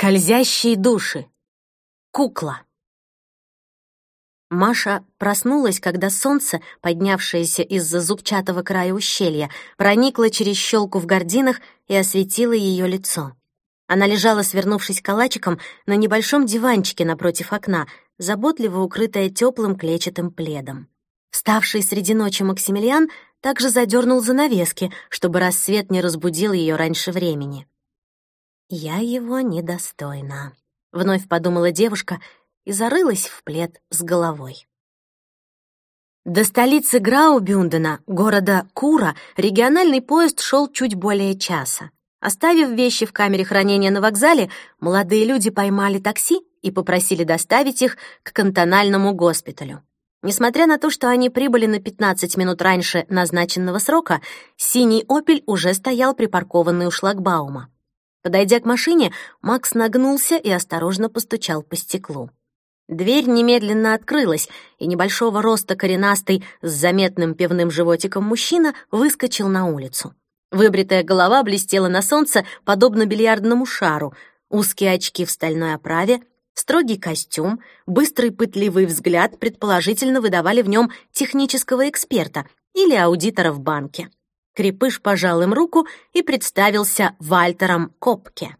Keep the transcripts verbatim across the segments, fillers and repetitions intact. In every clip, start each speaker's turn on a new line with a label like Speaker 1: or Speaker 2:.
Speaker 1: Скользящие души. Кукла. Маша проснулась, когда солнце, поднявшееся из-за зубчатого края ущелья, проникло через щелку в гардинах и осветило ее лицо. Она лежала, свернувшись калачиком, на небольшом диванчике напротив окна, заботливо укрытая теплым клетчатым пледом. Вставший среди ночи Максимилиан также задернул занавески, чтобы рассвет не разбудил ее раньше времени. «Я его недостойна», — вновь подумала девушка и зарылась в плед с головой. До столицы Граубюндена, города Кура, региональный поезд шел чуть более часа. Оставив вещи в камере хранения на вокзале, молодые люди поймали такси и попросили доставить их к кантональному госпиталю. Несмотря на то, что они прибыли на пятнадцать минут раньше назначенного срока, синий «Опель» уже стоял припаркованный у шлагбаума. Подойдя к машине, Макс нагнулся и осторожно постучал по стеклу. Дверь немедленно открылась, и небольшого роста коренастый с заметным пивным животиком мужчина выскочил на улицу. Выбритая голова блестела на солнце, подобно бильярдному шару, узкие очки в стальной оправе, строгий костюм, быстрый пытливый взгляд предположительно выдавали в нем технического эксперта или аудитора в банке. Крепыш пожал им руку и представился Вальтером Копке.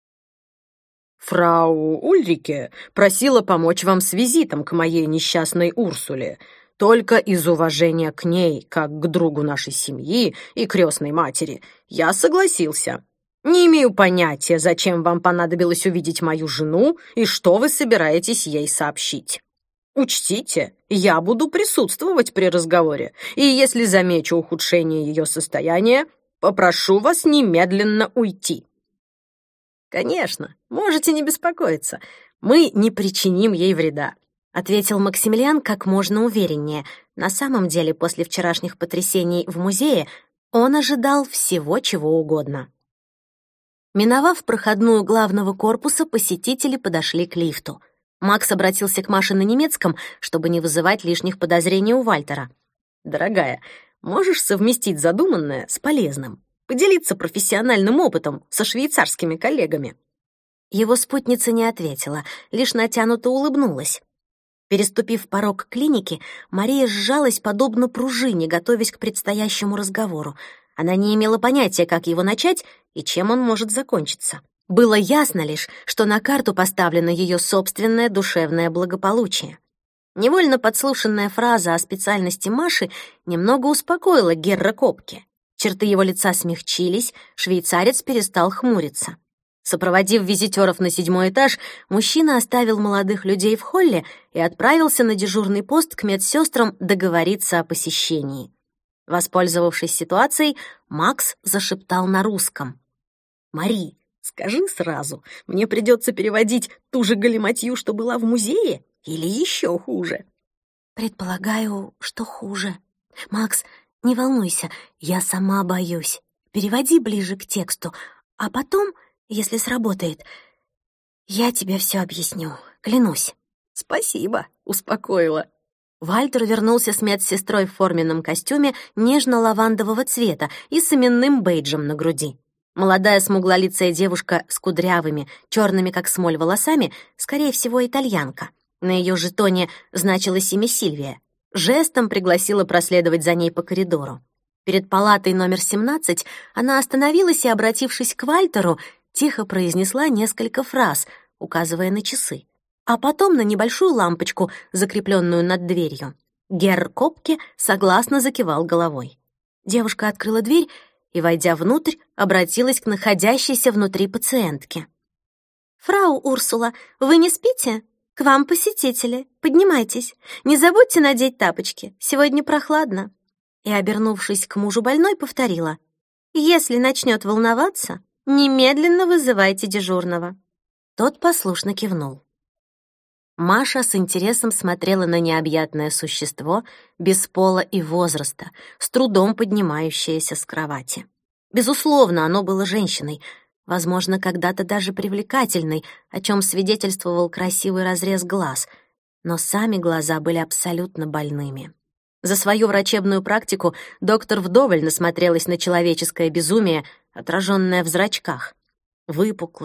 Speaker 2: «Фрау Ульрике просила помочь вам с визитом к моей несчастной Урсуле. Только из уважения к ней, как к другу нашей семьи и крестной матери, я согласился. Не имею понятия, зачем вам понадобилось увидеть мою жену и что вы собираетесь ей сообщить. Учтите, я буду присутствовать при разговоре, и если замечу ухудшение ее состояния, попрошу вас немедленно уйти».
Speaker 1: «Конечно, можете не беспокоиться, мы не причиним ей вреда», — ответил Максимилиан как можно увереннее. На самом деле, после вчерашних потрясений в музее он ожидал всего чего угодно. Миновав проходную главного корпуса, посетители подошли к лифту. Макс обратился к Маше на немецком, чтобы не вызывать лишних подозрений у Вальтера. «Дорогая, можешь совместить задуманное с полезным? Поделиться профессиональным опытом со швейцарскими коллегами?» Его спутница не ответила, лишь натянуто улыбнулась. Переступив порог клиники, Мария сжалась подобно пружине, готовясь к предстоящему разговору. Она не имела понятия, как его начать и чем он может закончиться. Было ясно лишь, что на карту поставлено ее собственное душевное благополучие. Невольно подслушанная фраза о специальности Маши немного успокоила Герра Копке. Черты его лица смягчились, швейцарец перестал хмуриться. Сопроводив визитёров на седьмой этаж, мужчина оставил молодых людей в холле и отправился на дежурный пост к медсестрам договориться о посещении. Воспользовавшись ситуацией, Макс зашептал на русском: «Мари, скажи сразу, мне придется переводить ту же галиматью, что была в музее, или еще хуже?» «Предполагаю, что хуже. Макс, не волнуйся, я сама боюсь. Переводи ближе к тексту, а потом, если сработает, я тебе все объясню, клянусь». «Спасибо», — успокоила. Вальтер вернулся с медсестрой в форменном костюме нежно-лавандового цвета и с именным бейджем на груди. Молодая смуглолицая девушка с кудрявыми, черными как смоль волосами, скорее всего, итальянка. На ее жетоне значилось имя Сильвия. Жестом пригласила проследовать за ней по коридору. Перед палатой номер семнадцать она остановилась и, обратившись к Вальтеру, тихо произнесла несколько фраз, указывая на часы, а потом на небольшую лампочку, закрепленную над дверью. Герр Копке согласно закивал головой. Девушка открыла дверь и, войдя внутрь, обратилась к находящейся внутри пациентке. «Фрау Урсула, вы не спите? К вам посетители. Поднимайтесь. Не забудьте надеть тапочки. Сегодня прохладно». И, обернувшись к мужу больной, повторила: «Если начнет волноваться, немедленно вызывайте дежурного». Тот послушно кивнул. Маша с интересом смотрела на необъятное существо без пола и возраста, с трудом поднимающееся с кровати. Безусловно, оно было женщиной, возможно, когда-то даже привлекательной, о чем свидетельствовал красивый разрез глаз, но сами глаза были абсолютно больными. За свою врачебную практику доктор вдоволь насмотрелась на человеческое безумие, отраженное в зрачках. Выпуклые,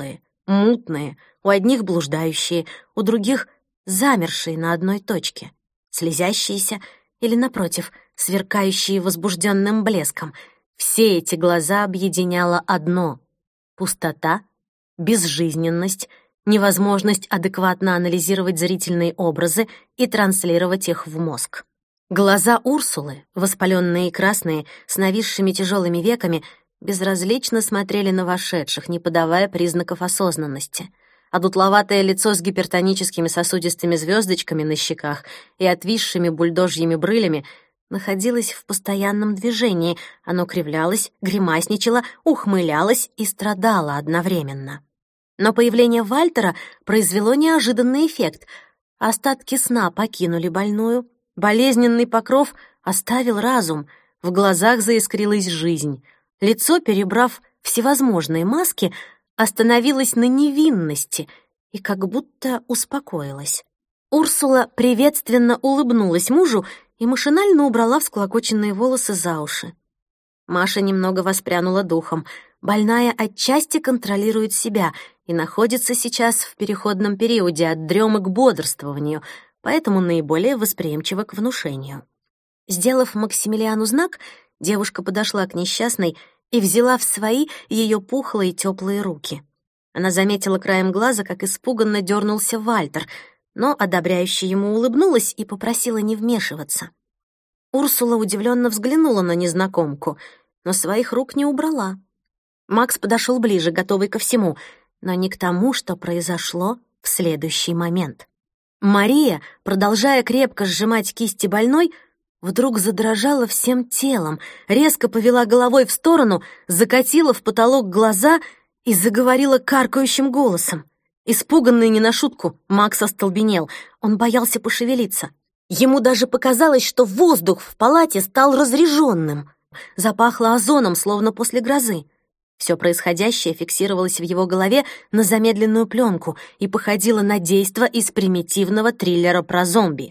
Speaker 1: Мутные, у одних блуждающие, у других замершие на одной точке, слезящиеся или, напротив, сверкающие возбужденным блеском. Все эти глаза объединяло одно — пустота, безжизненность, невозможность адекватно анализировать зрительные образы и транслировать их в мозг. Глаза Урсулы, воспаленные и красные, с нависшими тяжелыми веками, безразлично смотрели на вошедших, не подавая признаков осознанности. А дутловатое лицо с гипертоническими сосудистыми звездочками на щеках и отвисшими бульдожьими брылями находилось в постоянном движении. Оно кривлялось, гримасничало, ухмылялось и страдало одновременно. Но появление Вальтера произвело неожиданный эффект. Остатки сна покинули больную, болезненный покров оставил разум, в глазах заискрилась жизнь. Лицо, перебрав всевозможные маски, остановилась на невинности и как будто успокоилась. Урсула приветственно улыбнулась мужу и машинально убрала всклокоченные волосы за уши. Маша немного воспрянула духом. Больная отчасти контролирует себя и находится сейчас в переходном периоде от дремы к бодрствованию, поэтому наиболее восприимчива к внушению. Сделав Максимилиану знак, девушка подошла к несчастной и взяла в свои ее пухлые теплые руки. Она заметила краем глаза, как испуганно дернулся Вальтер, но одобряюще ему улыбнулась и попросила не вмешиваться. Урсула удивленно взглянула на незнакомку, но своих рук не убрала. Макс подошел ближе, готовый ко всему, но не к тому, что произошло в следующий момент. Мария, продолжая крепко сжимать кисти больной, вдруг задрожала всем телом, резко повела головой в сторону, закатила в потолок глаза и заговорила каркающим голосом. Испуганный не на шутку, Макс остолбенел. Он боялся пошевелиться. Ему даже показалось, что воздух в палате стал разреженным. Запахло озоном, словно после грозы. Все происходящее фиксировалось в его голове на замедленную пленку и походило на действо из примитивного триллера про зомби.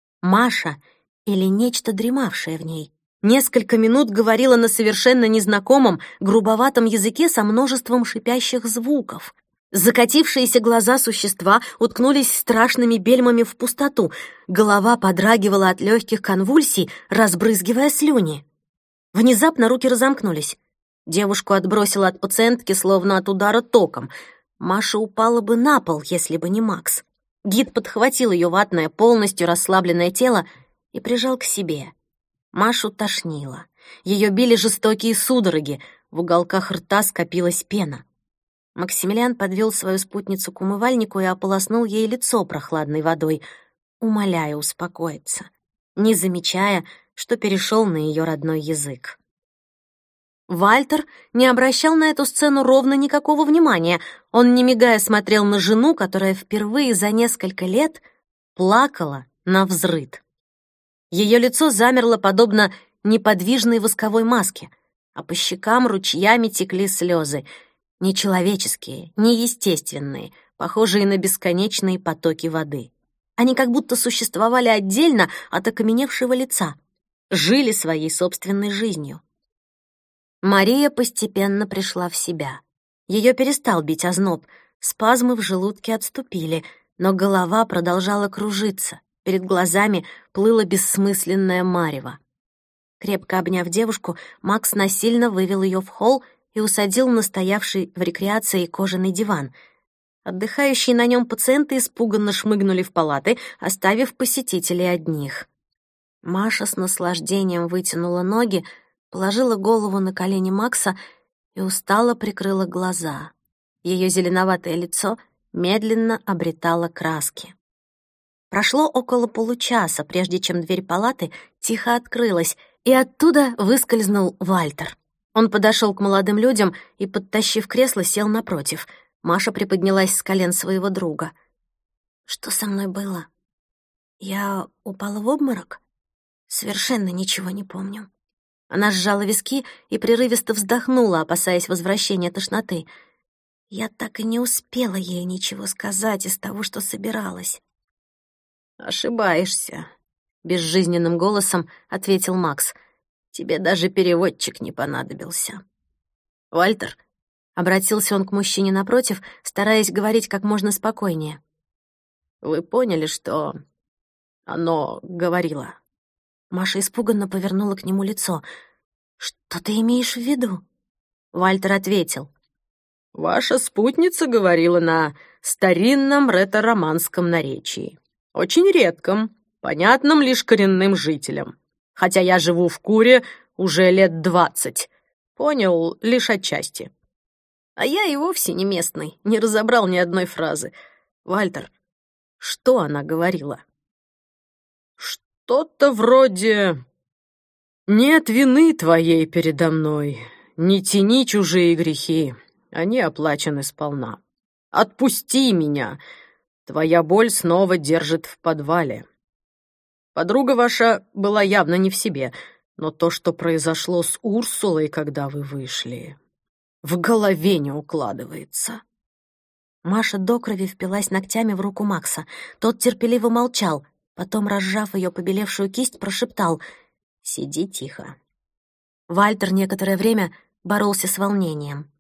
Speaker 1: Маша или нечто дремавшее в ней несколько минут говорила на совершенно незнакомом, грубоватом языке со множеством шипящих звуков. Закатившиеся глаза существа уткнулись страшными бельмами в пустоту, голова подрагивала от легких конвульсий, разбрызгивая слюни. Внезапно руки разомкнулись. Девушку отбросило от пациентки, словно от удара током. Маша упала бы на пол, если бы не Макс. Гид подхватил ее ватное, полностью расслабленное тело и прижал к себе. Машу тошнило. Ее били жестокие судороги, в уголках рта скопилась пена. Максимилиан подвел свою спутницу к умывальнику и ополоснул ей лицо прохладной водой, умоляя успокоиться, не замечая, что перешел на ее родной язык. Вальтер не обращал на эту сцену ровно никакого внимания. Он, не мигая, смотрел на жену, которая впервые за несколько лет плакала навзрыд. Ее лицо замерло подобно неподвижной восковой маске, а по щекам ручьями текли слезы, нечеловеческие, неестественные, похожие на бесконечные потоки воды. Они как будто существовали отдельно от окаменевшего лица, жили своей собственной жизнью. Мария постепенно пришла в себя. Ее перестал бить озноб, спазмы в желудке отступили, но голова продолжала кружиться, перед глазами плыло бессмысленное марево. Крепко обняв девушку, Макс насильно вывел ее в холл и усадил на стоявший в рекреации кожаный диван. Отдыхающие на нем пациенты испуганно шмыгнули в палаты, оставив посетителей одних. Маша с наслаждением вытянула ноги, положила голову на колени Макса и устало прикрыла глаза. Ее зеленоватое лицо медленно обретало краски. Прошло около получаса, прежде чем дверь палаты тихо открылась, и оттуда выскользнул Вальтер. Он подошел к молодым людям и, подтащив кресло, сел напротив. Маша приподнялась с колен своего друга. «Что со мной было? Я упала в обморок? Совершенно ничего не помню». Она сжала виски и прерывисто вздохнула, опасаясь возвращения тошноты. Я так и не успела ей ничего сказать из того, что собиралась.
Speaker 2: «Ошибаешься», — безжизненным голосом ответил Макс. «Тебе даже переводчик не понадобился. Вальтер,
Speaker 1: Обратился он к мужчине напротив, стараясь говорить как можно спокойнее.
Speaker 2: «Вы поняли, что оно говорило?»
Speaker 1: Маша испуганно повернула к нему лицо. «Что ты имеешь в виду?» Вальтер ответил.
Speaker 2: «Ваша спутница говорила на старинном ретро-романском наречии. Очень редком, понятном лишь коренным жителям. Хотя я живу в Куре уже лет двадцать. Понял лишь отчасти. А я и вовсе не местный, не разобрал ни одной фразы. Вальтер, что она говорила?» «Что-то вроде... Нет вины твоей передо мной, не тяни чужие грехи, они оплачены сполна. Отпусти меня, твоя боль снова держит в подвале. Подруга ваша была явно не в себе, но то, что произошло с Урсулой, когда вы вышли, в голове не укладывается».
Speaker 1: Маша до крови впилась ногтями в руку Макса. Тот терпеливо молчал, потом, разжав ее побелевшую кисть, прошептал: «Сиди тихо». Вальтер некоторое время боролся с волнением.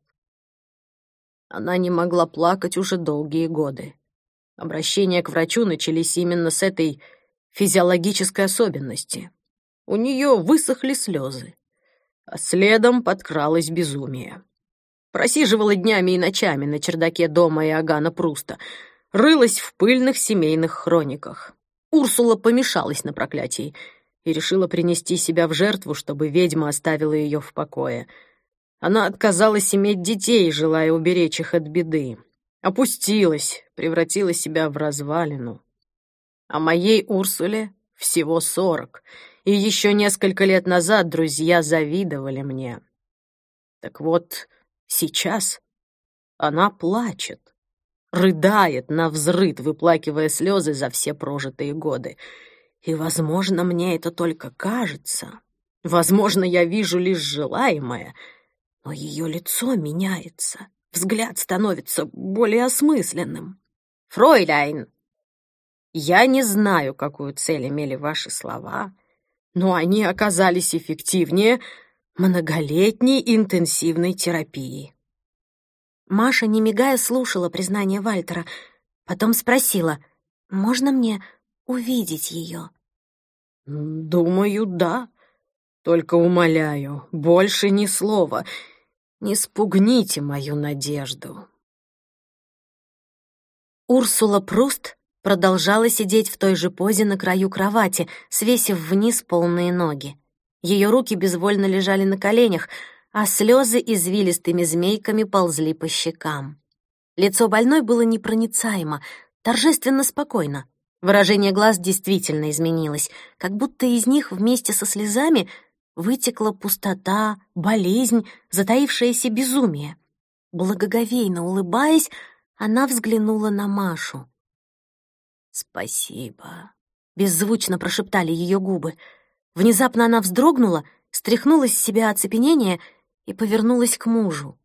Speaker 2: Она не могла плакать уже долгие годы. Обращения к врачу начались именно с этой физиологической особенности. У нее высохли слезы, а следом подкралось безумие. Просиживала днями и ночами на чердаке дома Иоганна Пруста, рылась в пыльных семейных хрониках. Урсула помешалась на проклятии и решила принести себя в жертву, чтобы ведьма оставила ее в покое. Она отказалась иметь детей, желая уберечь их от беды. Опустилась, превратила себя в развалину. А моей Урсуле всего сорок, и еще несколько лет назад друзья завидовали мне. Так вот, сейчас она плачет, рыдает навзрыд, выплакивая слезы за все прожитые годы. И, возможно, мне это только кажется. Возможно, я вижу лишь желаемое, но ее лицо меняется, взгляд становится более осмысленным. «Фройляйн, я не знаю, какую цель имели ваши слова, но они оказались эффективнее многолетней интенсивной терапии».
Speaker 1: Маша, не мигая, слушала признание Вальтера, потом спросила: «Можно мне увидеть ее?»
Speaker 2: «Думаю, да. Только умоляю, больше ни слова. Не спугните мою надежду».
Speaker 1: Урсула Пруст продолжала сидеть в той же позе на краю кровати, свесив вниз полные ноги. Ее руки безвольно лежали на коленях, а слезы извилистыми змейками ползли по щекам. Лицо больной было непроницаемо, торжественно спокойно. Выражение глаз действительно изменилось, как будто из них вместе со слезами вытекла пустота, болезнь, затаившееся безумие. Благоговейно улыбаясь, она взглянула на Машу.
Speaker 2: «Спасибо»,
Speaker 1: — беззвучно прошептали ее губы. Внезапно она вздрогнула, стряхнула с себя оцепенение и повернулась к мужу.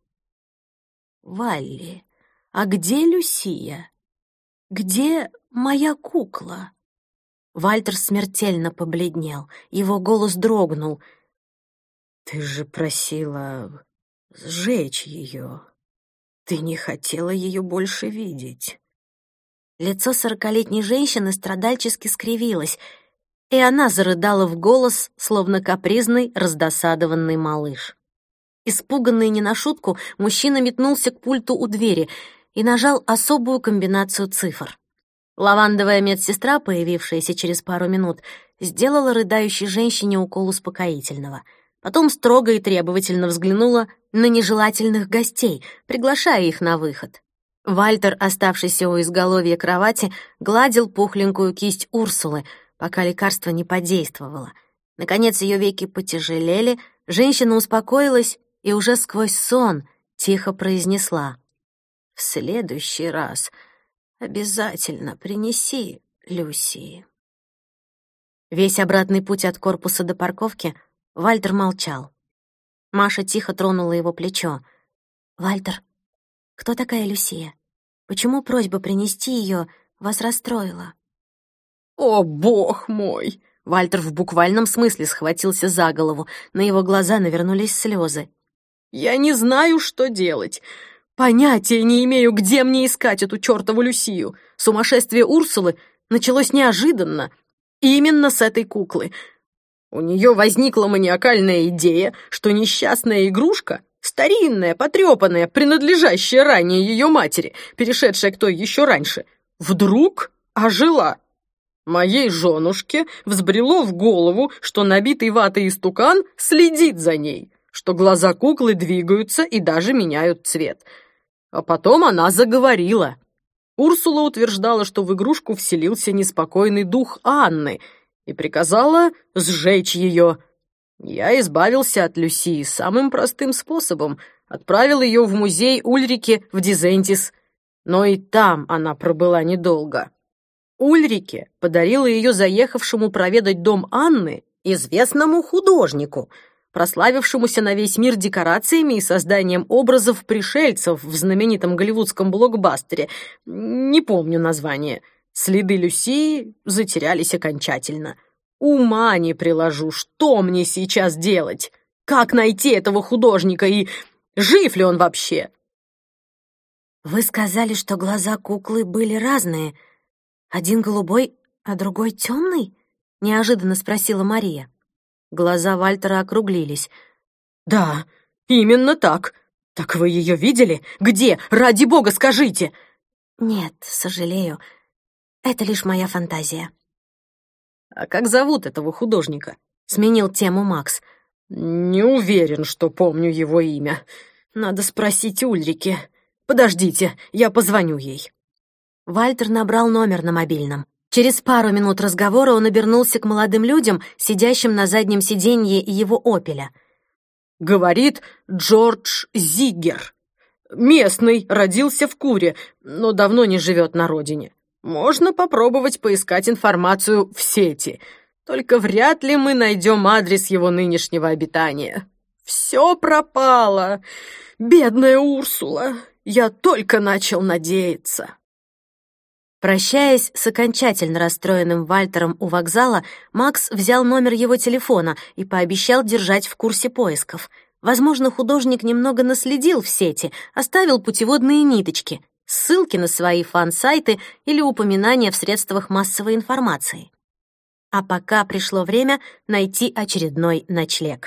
Speaker 2: «Валли, а где Люсия? Где моя кукла?»
Speaker 1: Вальтер смертельно побледнел, его голос дрогнул.
Speaker 2: «Ты же просила сжечь ее. Ты не хотела ее больше видеть».
Speaker 1: Лицо сорокалетней женщины страдальчески скривилось, и она зарыдала в голос, словно капризный, раздосадованный малыш. Испуганный не на шутку, мужчина метнулся к пульту у двери и нажал особую комбинацию цифр. Лавандовая медсестра, появившаяся через пару минут, сделала рыдающей женщине укол успокоительного. Потом строго и требовательно взглянула на нежелательных гостей, приглашая их на выход. Вальтер, оставшийся у изголовья кровати, гладил пухленькую кисть Урсулы, пока лекарство не подействовало. Наконец ее веки потяжелели, женщина успокоилась и уже сквозь сон тихо произнесла: «В следующий раз обязательно принеси Люси». Весь обратный путь от корпуса до парковки Вальтер молчал. Маша тихо тронула его плечо. «Вальтер, кто такая Люсия? Почему просьба принести ее вас расстроила?»
Speaker 2: «О, бог мой!»
Speaker 1: Вальтер в буквальном смысле схватился за голову, на его глаза навернулись слезы.
Speaker 2: Я не знаю, что делать. Понятия не имею, где мне искать эту чертову Люсию. Сумасшествие Урсулы началось неожиданно. Именно с этой куклы. У нее возникла маниакальная идея, что несчастная игрушка, старинная, потрепанная, принадлежащая ранее ее матери, перешедшая к той еще раньше, вдруг ожила. Моей женушке взбрело в голову, что набитый ватой истукан следит за ней, что глаза куклы двигаются и даже меняют цвет. А потом она заговорила. Урсула утверждала, что в игрушку вселился неспокойный дух Анны и приказала сжечь ее. Я избавился от Люсии самым простым способом, отправил ее в музей Ульрике в Дизентис, но и там она пробыла недолго. Ульрике подарила ее заехавшему проведать дом Анны известному художнику, прославившемуся на весь мир декорациями и созданием образов пришельцев в знаменитом голливудском блокбастере. Не помню название. Следы Люсии затерялись окончательно. Ума не приложу, что мне сейчас делать? Как найти этого художника и жив ли он вообще?
Speaker 1: Вы сказали, что глаза куклы были разные. Один голубой, а другой темный? Неожиданно спросила Мария. Глаза Вальтера округлились.
Speaker 2: Да, именно так. Так вы ее видели? Где? Ради бога, скажите.
Speaker 1: Нет, сожалею. Это лишь моя фантазия.
Speaker 2: А как зовут этого художника?
Speaker 1: Сменил тему Макс.
Speaker 2: Не уверен, что помню его имя. Надо спросить Ульрике. Подождите, я позвоню ей.
Speaker 1: Вальтер набрал номер на мобильном. Через пару минут разговора он обернулся к молодым людям, сидящим на заднем сиденье его «Опеля».
Speaker 2: Говорит Джордж Зиггер. Местный, родился в Куре, но давно не живет на родине. Можно попробовать поискать информацию в сети. Только вряд ли мы найдем адрес его нынешнего обитания. Все пропало. Бедная Урсула. Я только начал надеяться.
Speaker 1: Прощаясь с окончательно расстроенным Вальтером у вокзала, Макс взял номер его телефона и пообещал держать в курсе поисков. Возможно, художник немного наследил в сети, оставил путеводные ниточки, ссылки на свои фан-сайты или упоминания в средствах массовой информации. А пока пришло время найти очередной ночлег.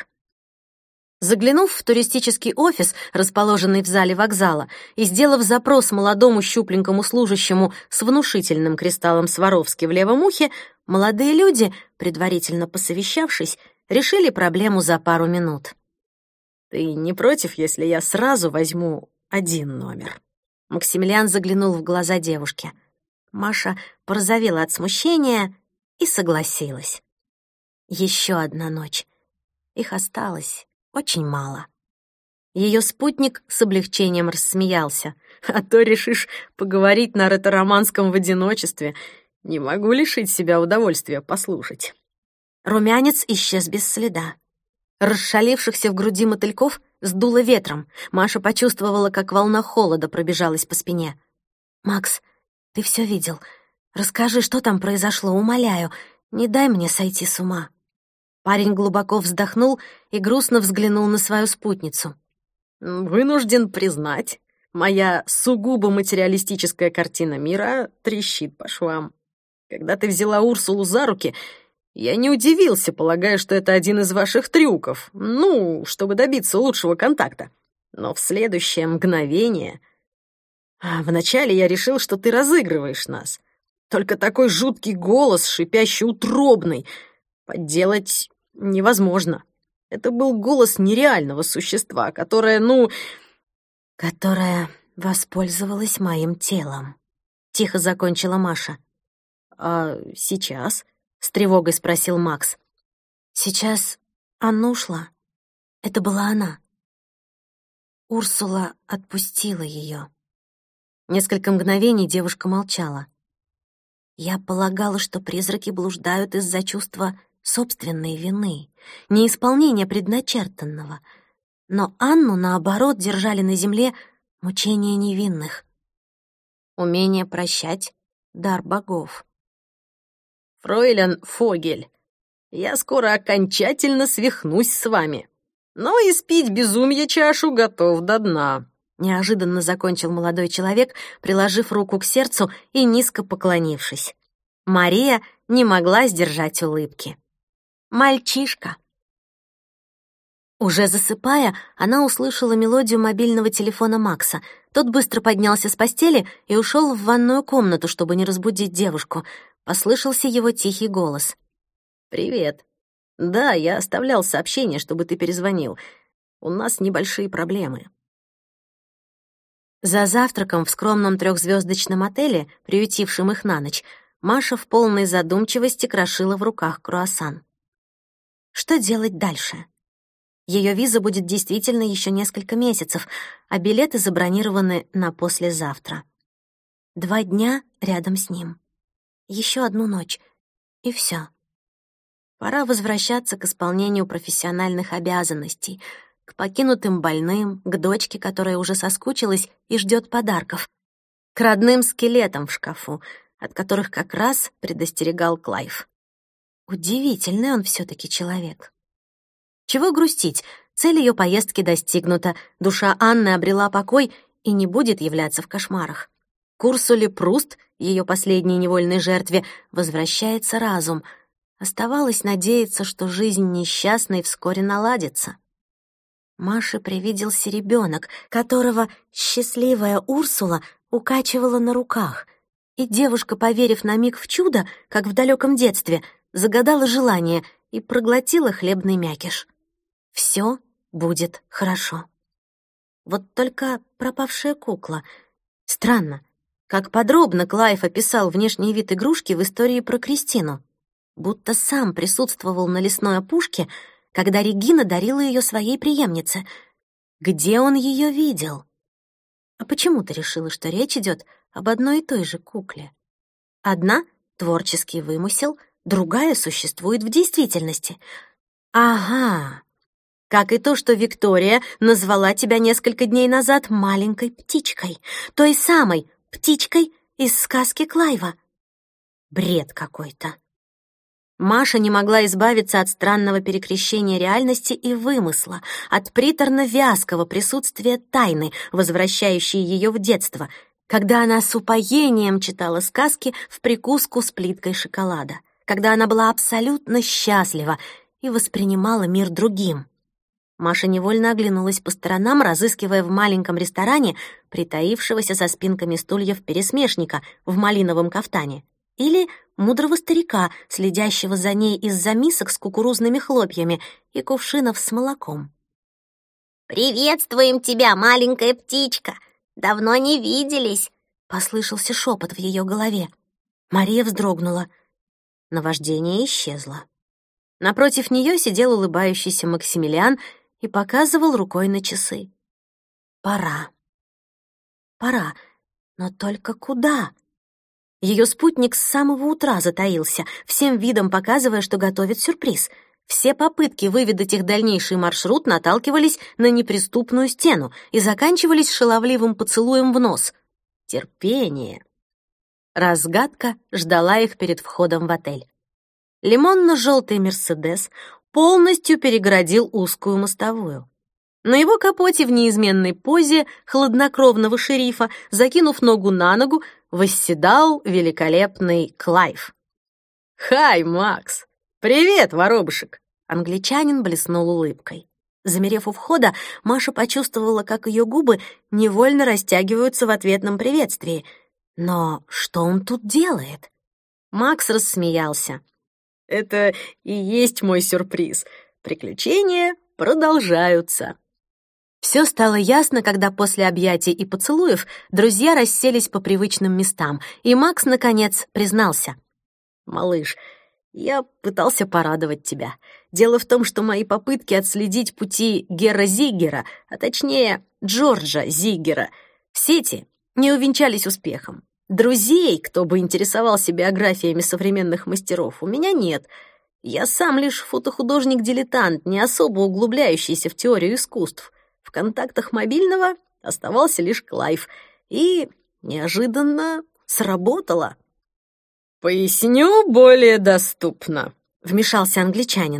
Speaker 1: Заглянув в туристический офис, расположенный в зале вокзала, и сделав запрос молодому щупленькому служащему с внушительным кристаллом Сваровски в левом ухе, молодые люди, предварительно посовещавшись, решили проблему за пару минут.
Speaker 2: «Ты не против, если я сразу возьму один номер?»
Speaker 1: Максимилиан заглянул в глаза девушки. Маша порозовела от смущения и согласилась. Еще одна ночь. Их осталось очень мало. Ее спутник с облегчением рассмеялся.
Speaker 2: «А то решишь поговорить на ретро-романском в одиночестве. Не могу лишить себя удовольствия послушать».
Speaker 1: Румянец исчез без следа. Расшалившихся в груди мотыльков сдуло ветром. Маша почувствовала, как волна холода пробежалась по спине. «Макс, ты все видел. Расскажи, что там произошло, умоляю. Не дай мне сойти с ума». Парень глубоко вздохнул и грустно взглянул на свою спутницу.
Speaker 2: «Вынужден признать, моя сугубо материалистическая картина мира трещит по швам. Когда ты взяла Урсулу за руки, я не удивился, полагая, что это один из ваших трюков, ну, чтобы добиться лучшего контакта. Но в следующее мгновение... Вначале я решил, что ты разыгрываешь нас. Только такой жуткий голос, шипящий утробный, подделать невозможно. Это был голос нереального существа, которое, ну...
Speaker 1: которое воспользовалось моим телом. Тихо закончила Маша.
Speaker 2: А сейчас?
Speaker 1: С тревогой спросил Макс. Сейчас Анна ушла. Это была она. Урсула отпустила ее. Несколько мгновений девушка молчала. Я полагала, что призраки блуждают из-за чувства собственной вины, неисполнения предначертанного. Но Анну, наоборот, держали на земле мучения невинных. Умение прощать — дар богов.
Speaker 2: «Фройлен Фогель, я скоро окончательно свихнусь с вами. но испить безумья чашу готов до дна», —
Speaker 1: неожиданно закончил молодой человек, приложив руку к сердцу и низко поклонившись. Мария не могла сдержать улыбки. «Мальчишка». Уже засыпая, она услышала мелодию мобильного телефона Макса. Тот быстро поднялся с постели и ушел в ванную комнату, чтобы не разбудить девушку. Послышался его тихий голос.
Speaker 2: «Привет. Да, я оставлял сообщение, чтобы ты перезвонил. У нас небольшие проблемы».
Speaker 1: За завтраком в скромном трехзвездочном отеле, приютившем их на ночь, Маша в полной задумчивости крошила в руках круассан. Что делать дальше? Ее виза будет действительно еще несколько месяцев, а билеты забронированы на послезавтра. Два дня рядом с ним. Еще одну ночь. И все. Пора возвращаться к исполнению профессиональных обязанностей, к покинутым больным, к дочке, которая уже соскучилась и ждет подарков, к родным скелетам в шкафу, от которых как раз предостерегал Клайв. Удивительный он все-таки человек. Чего грустить? Цель ее поездки достигнута, душа Анны обрела покой и не будет являться в кошмарах. К Урсуле Пруст, ее последней невольной жертве, возвращается разум. Оставалось надеяться, что жизнь несчастной вскоре наладится. Маше привиделся ребенок, которого счастливая Урсула укачивала на руках, и девушка, поверив на миг в чудо, как в далеком детстве, загадала желание и проглотила хлебный мякиш. Все будет хорошо. Вот только пропавшая кукла. Странно, как подробно Клайв описал внешний вид игрушки в истории про Кристину. Будто сам присутствовал на лесной опушке, когда Регина дарила ее своей преемнице. Где он ее видел? А почему ты решила, что речь идет об одной и той же кукле? Одна — творческий вымысел, другая существует в действительности. Ага, как и то, что Виктория назвала тебя несколько дней назад маленькой птичкой, той самой птичкой из сказки Клайва. Бред какой-то. Маша не могла избавиться от странного перекрещения реальности и вымысла, от приторно-вязкого присутствия тайны, возвращающей ее в детство, когда она с упоением читала сказки в прикуску с плиткой шоколада, когда она была абсолютно счастлива и воспринимала мир другим. Маша невольно оглянулась по сторонам, разыскивая в маленьком ресторане притаившегося за спинками стульев пересмешника в малиновом кафтане или мудрого старика, следящего за ней из-за мисок с кукурузными хлопьями и кувшинов с молоком.
Speaker 3: «Приветствуем тебя, маленькая птичка! Давно не виделись!»
Speaker 1: — послышался шепот в ее голове. Мария вздрогнула. Наваждение исчезло. Напротив нее сидел улыбающийся Максимилиан и показывал рукой на часы. Пора. Пора. Но только куда? Ее спутник с самого утра затаился, всем видом показывая, что готовит сюрприз. Все попытки выведать их дальнейший маршрут наталкивались на неприступную стену и заканчивались шаловливым поцелуем в нос. Терпение. Разгадка ждала их перед входом в отель. Лимонно-желтый «Мерседес» полностью перегородил узкую мостовую. На его капоте в неизменной позе хладнокровного шерифа, закинув ногу на ногу, восседал великолепный Клайв.
Speaker 2: «Хай, Макс! Привет, воробушек!»
Speaker 1: Англичанин блеснул улыбкой. Замерев у входа, Маша почувствовала, как ее губы невольно растягиваются в ответном приветствии. Но что он тут делает? Макс рассмеялся.
Speaker 2: «Это и есть мой сюрприз. Приключения продолжаются».
Speaker 1: Все стало ясно, когда после объятий и поцелуев друзья расселись по привычным местам, и Макс, наконец, признался.
Speaker 2: «Малыш, я пытался порадовать тебя. Дело в том, что мои попытки отследить пути Гера Зиггера, а точнее Джорджа Зиггера, в сети не увенчались успехом. Друзей, кто бы интересовался биографиями современных мастеров, у меня нет. Я сам лишь фотохудожник-дилетант, не особо углубляющийся в теорию искусств. В контактах мобильного оставался лишь Клайв. И неожиданно сработало.
Speaker 4: «Поясню более доступно»,
Speaker 1: — вмешался англичанин.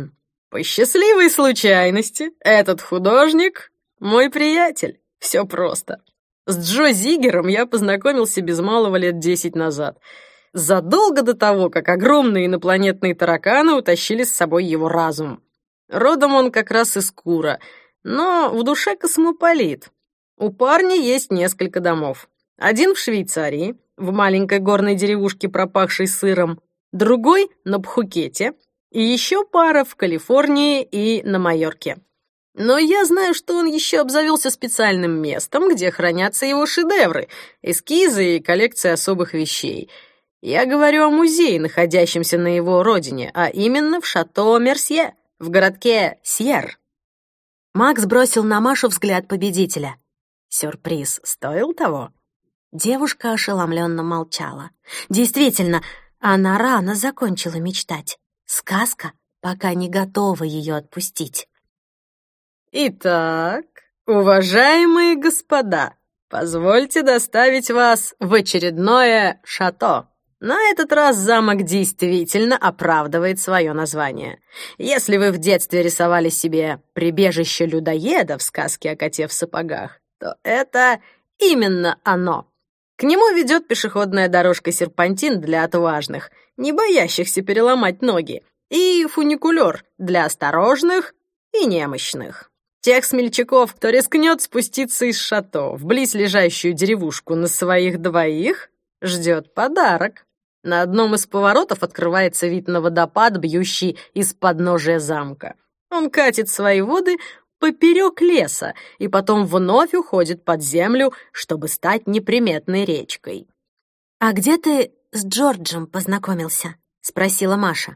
Speaker 2: По счастливой случайности этот художник — мой приятель. Все просто. С Джо Зигером я познакомился без малого лет десять назад, задолго до того, как огромные инопланетные тараканы утащили с собой его разум. Родом он как раз из Кура, но в душе космополит. У парня есть несколько домов. Один в Швейцарии, в маленькой горной деревушке, пропахшей сыром, другой на Пхукете, и еще пара в Калифорнии и на Майорке. Но я знаю, что он еще обзавелся специальным местом, где хранятся его шедевры, эскизы и коллекция особых вещей. Я говорю о музее, находящемся на его родине, а именно в Шато Мерсье, в городке Сьерр.
Speaker 1: Макс бросил на Машу взгляд победителя.
Speaker 2: Сюрприз стоил того?
Speaker 1: Девушка ошеломленно молчала. Действительно, она рано закончила мечтать. Сказка пока не готова ее отпустить.
Speaker 2: Итак, уважаемые господа, позвольте доставить вас в очередное шато. На этот раз замок действительно оправдывает свое название. Если вы в детстве рисовали себе прибежище людоеда в сказке о коте в сапогах, то это именно оно. К нему ведет пешеходная дорожка-серпантин для отважных, не боящихся переломать ноги, и фуникулер для осторожных и немощных. Тех смельчаков, кто рискнет спуститься из шато в близлежащую деревушку на своих двоих, ждет подарок. На одном из поворотов открывается вид на водопад, бьющий из подножия замка. Он катит свои воды поперек леса и потом вновь уходит под землю, чтобы стать неприметной речкой.
Speaker 1: «А где ты с Джорджем познакомился?» — спросила Маша.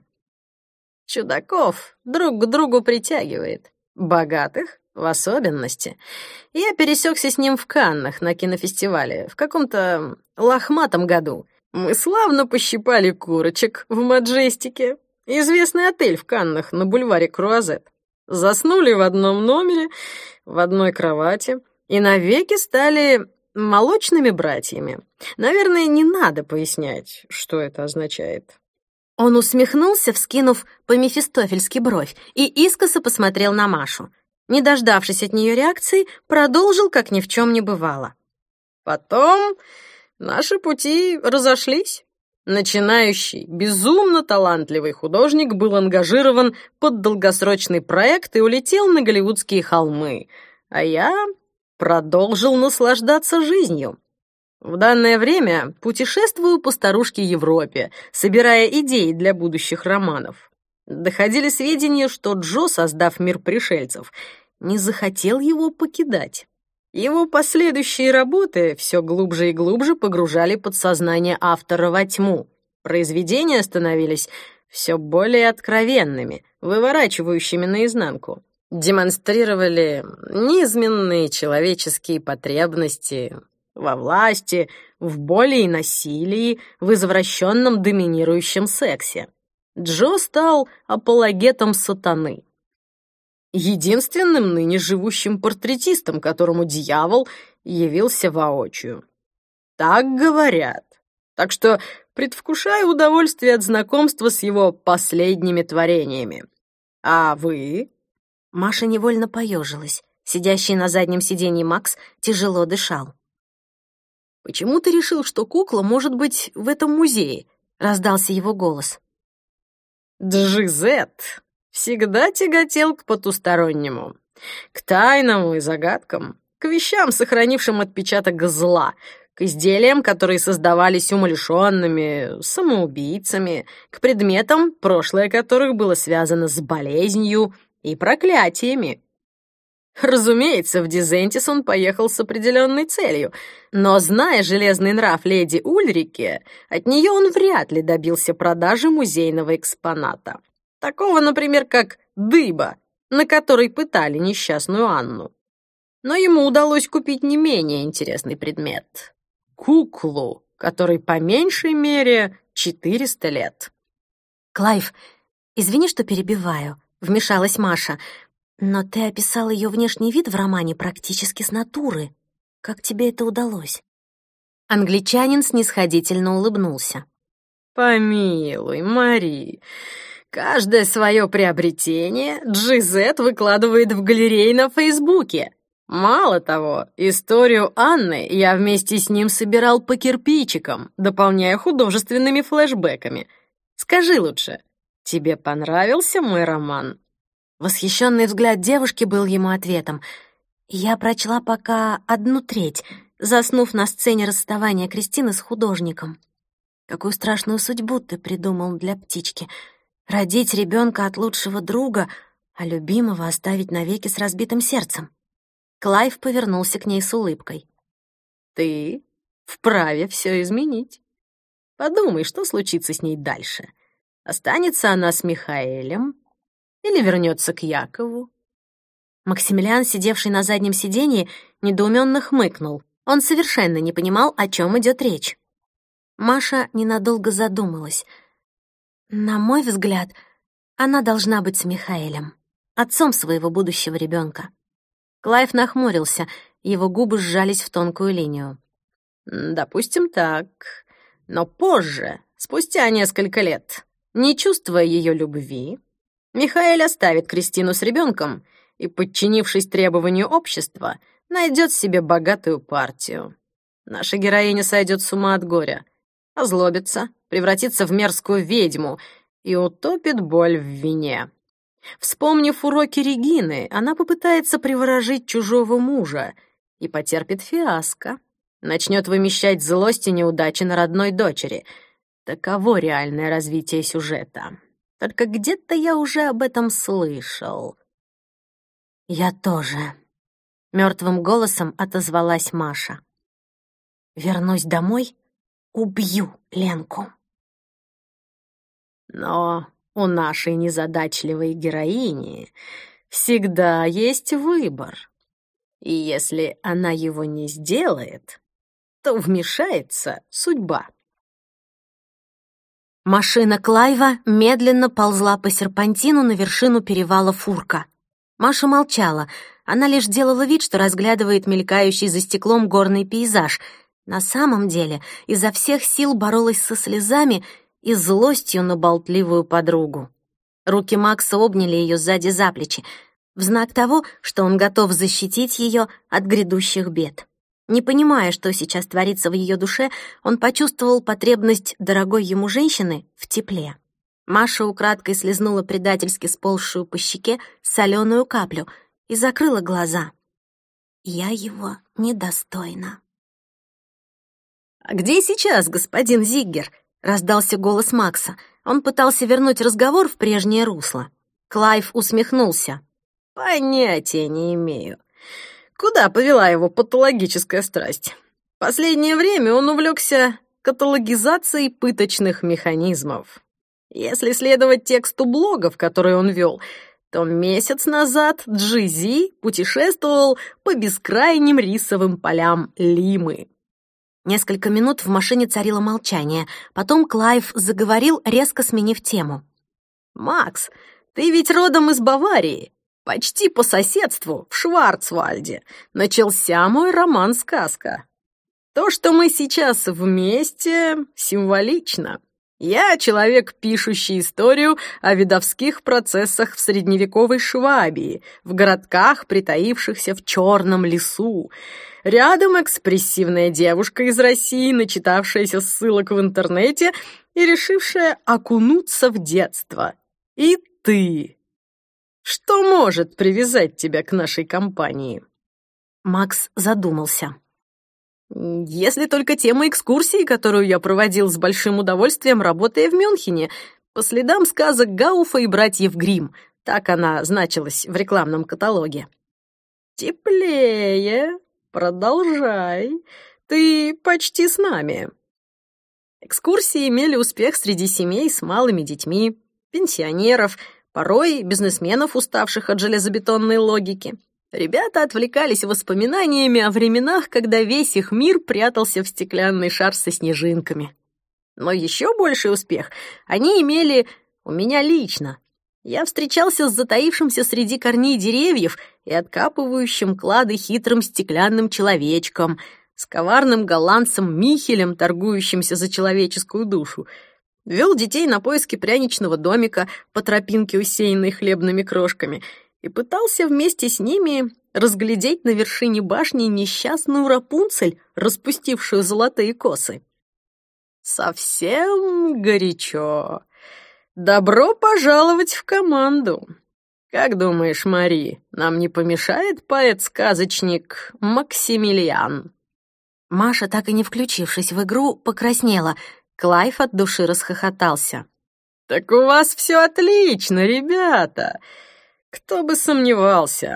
Speaker 2: Чудаков друг к другу притягивает. Богатых в особенности. Я пересекся с ним в Каннах на кинофестивале в каком-то лохматом году. Мы славно пощипали курочек в Маджестике, известный отель в Каннах на бульваре Круазет. Заснули в одном номере, в одной кровати и навеки стали молочными братьями. Наверное, не надо пояснять, что это означает.
Speaker 1: Он усмехнулся, вскинув по-мефистофельски бровь, и искоса посмотрел на Машу. Не дождавшись от нее реакции, продолжил, как ни в чем не бывало.
Speaker 2: Потом наши пути разошлись. Начинающий, безумно талантливый художник был ангажирован под долгосрочный проект и улетел на голливудские холмы, а я продолжил наслаждаться жизнью. В данное время путешествую по старушке Европе, собирая идеи для будущих романов. Доходили сведения, что Джо, создав мир пришельцев, не захотел его покидать. Его последующие работы все глубже и глубже погружали подсознание автора во тьму. Произведения становились все более откровенными, выворачивающими наизнанку. Демонстрировали низменные человеческие потребности во власти, в боли и насилии, в извращенном доминирующем сексе. Джо стал апологетом сатаны. Единственным ныне живущим портретистом, которому дьявол явился воочию. Так говорят. Так что предвкушаю удовольствие от знакомства с его последними творениями. А вы?
Speaker 1: Маша невольно поежилась. Сидящий на заднем сиденье Макс тяжело дышал.
Speaker 2: «Почему ты решил, что кукла может быть в этом музее?» — раздался его голос. Джизет всегда тяготел к потустороннему, к тайнам и загадкам, к вещам, сохранившим отпечаток зла, к изделиям, которые создавались умалишенными, самоубийцами, к предметам, прошлое которых было связано с болезнью и проклятиями. Разумеется, в Дизентис он поехал с определенной целью, но, зная железный нрав леди Ульрике, от нее он вряд ли добился продажи музейного экспоната. Такого, например, как дыба, на которой пытали несчастную Анну. Но ему удалось купить не менее интересный предмет — куклу, которой по меньшей мере четыреста лет.
Speaker 1: «Клайв, извини, что перебиваю», — вмешалась Маша, «но ты описал ее внешний вид в романе практически с натуры. Как тебе это удалось?» Англичанин снисходительно улыбнулся.
Speaker 2: «Помилуй, Мари, Каждое свое приобретение джи зет выкладывает в галерее на Фейсбуке. Мало того, историю Анны я вместе с ним собирал по кирпичикам, дополняя художественными флешбэками. Скажи лучше, тебе понравился мой роман?»
Speaker 1: Восхищенный взгляд девушки был ему ответом. Я прочла пока одну треть, заснув на сцене расставания Кристины с художником. Какую страшную судьбу ты придумал для птички. Родить ребенка от лучшего друга, а любимого оставить навеки с разбитым сердцем. Клайв повернулся к ней с улыбкой.
Speaker 2: «Ты вправе все изменить. Подумай, что случится с ней дальше. Останется она с Михаэлем или вернется к Якову?»
Speaker 1: Максимилиан, сидевший на заднем сиденье, недоуменно хмыкнул. Он совершенно не понимал, о чем идет речь. Маша ненадолго задумалась. На мой взгляд, она должна быть с Михаэлем, отцом своего будущего ребенка. Клайв нахмурился, его губы сжались в тонкую линию.
Speaker 2: «Допустим, так. Но позже, спустя несколько лет, не чувствуя ее любви, Михаэль оставит Кристину с ребенком и, подчинившись требованию общества, найдет себе богатую партию. Наша героиня сойдет с ума от горя, озлобится, превратится в мерзкую ведьму и утопит боль в вине. Вспомнив уроки Регины, она попытается приворожить чужого мужа и потерпит фиаско, начнет вымещать злость и неудачи на родной дочери. Таково реальное развитие сюжета. Только где-то я уже об этом слышал».
Speaker 1: «Я тоже», — мертвым голосом отозвалась Маша. «Вернусь домой, убью Ленку».
Speaker 2: «Но у нашей незадачливой героини всегда есть выбор. И если она его не сделает, то вмешается судьба».
Speaker 1: Машина Клайва медленно ползла по серпантину на вершину перевала Фурка. Маша молчала. Она лишь делала вид, что разглядывает мелькающий за стеклом горный пейзаж. На самом деле, изо всех сил боролась со слезами и злостью на болтливую подругу. Руки Макса обняли ее сзади за плечи, в знак того, что он готов защитить ее от грядущих бед. Не понимая, что сейчас творится в ее душе, он почувствовал потребность дорогой ему женщины в тепле. Маша украдкой слезнула предательски сползшую по щеке соленую каплю и закрыла глаза. «Я его недостойна».
Speaker 2: «А где сейчас господин Зиггер?» — раздался голос Макса.
Speaker 1: Он пытался вернуть разговор в прежнее русло. Клайв усмехнулся.
Speaker 2: «Понятия не имею. Куда повела его патологическая страсть? Последнее время он увлекся каталогизацией пыточных механизмов. Если следовать тексту блогов, который он вел, то месяц назад джи зет путешествовал по бескрайним рисовым полям Лимы».
Speaker 1: Несколько минут в машине царило молчание. Потом Клайв заговорил, резко сменив тему.
Speaker 2: «Макс, ты ведь родом из Баварии. Почти по соседству, в Шварцвальде, начался мой роман-сказка. То, что мы сейчас вместе, символично. Я человек, пишущий историю о видовских процессах в средневековой Швабии, в городках, притаившихся в черном лесу. Рядом экспрессивная девушка из России, начитавшаяся ссылок в интернете и решившая окунуться в детство. И ты. Что может привязать тебя к нашей компании?»
Speaker 1: Макс задумался.
Speaker 2: «Если только тема экскурсии, которую я проводил с большим удовольствием, работая в Мюнхене, по следам сказок Гауфа и братьев Гримм. Так она значилась в рекламном каталоге». «Теплее. Продолжай. Ты почти с нами». Экскурсии имели успех среди семей с малыми детьми, пенсионеров, порой бизнесменов, уставших от железобетонной логики. Ребята отвлекались воспоминаниями о временах, когда весь их мир прятался в стеклянный шар со снежинками. Но еще больший успех они имели у меня лично. Я встречался с затаившимся среди корней деревьев и откапывающим клады хитрым стеклянным человечком, с коварным голландцем Михелем, торгующимся за человеческую душу. вел детей на поиски пряничного домика по тропинке, усеянной хлебными крошками, и пытался вместе с ними разглядеть на вершине башни несчастную Рапунцель, распустившую золотые косы. Совсем горячо. Добро пожаловать в команду. Как думаешь, Мари, нам не помешает поэт-сказочник Максимилиан?
Speaker 1: Маша, так и не включившись в игру, покраснела. Клайв от души расхохотался.
Speaker 2: Так у вас все отлично, ребята. Кто бы сомневался.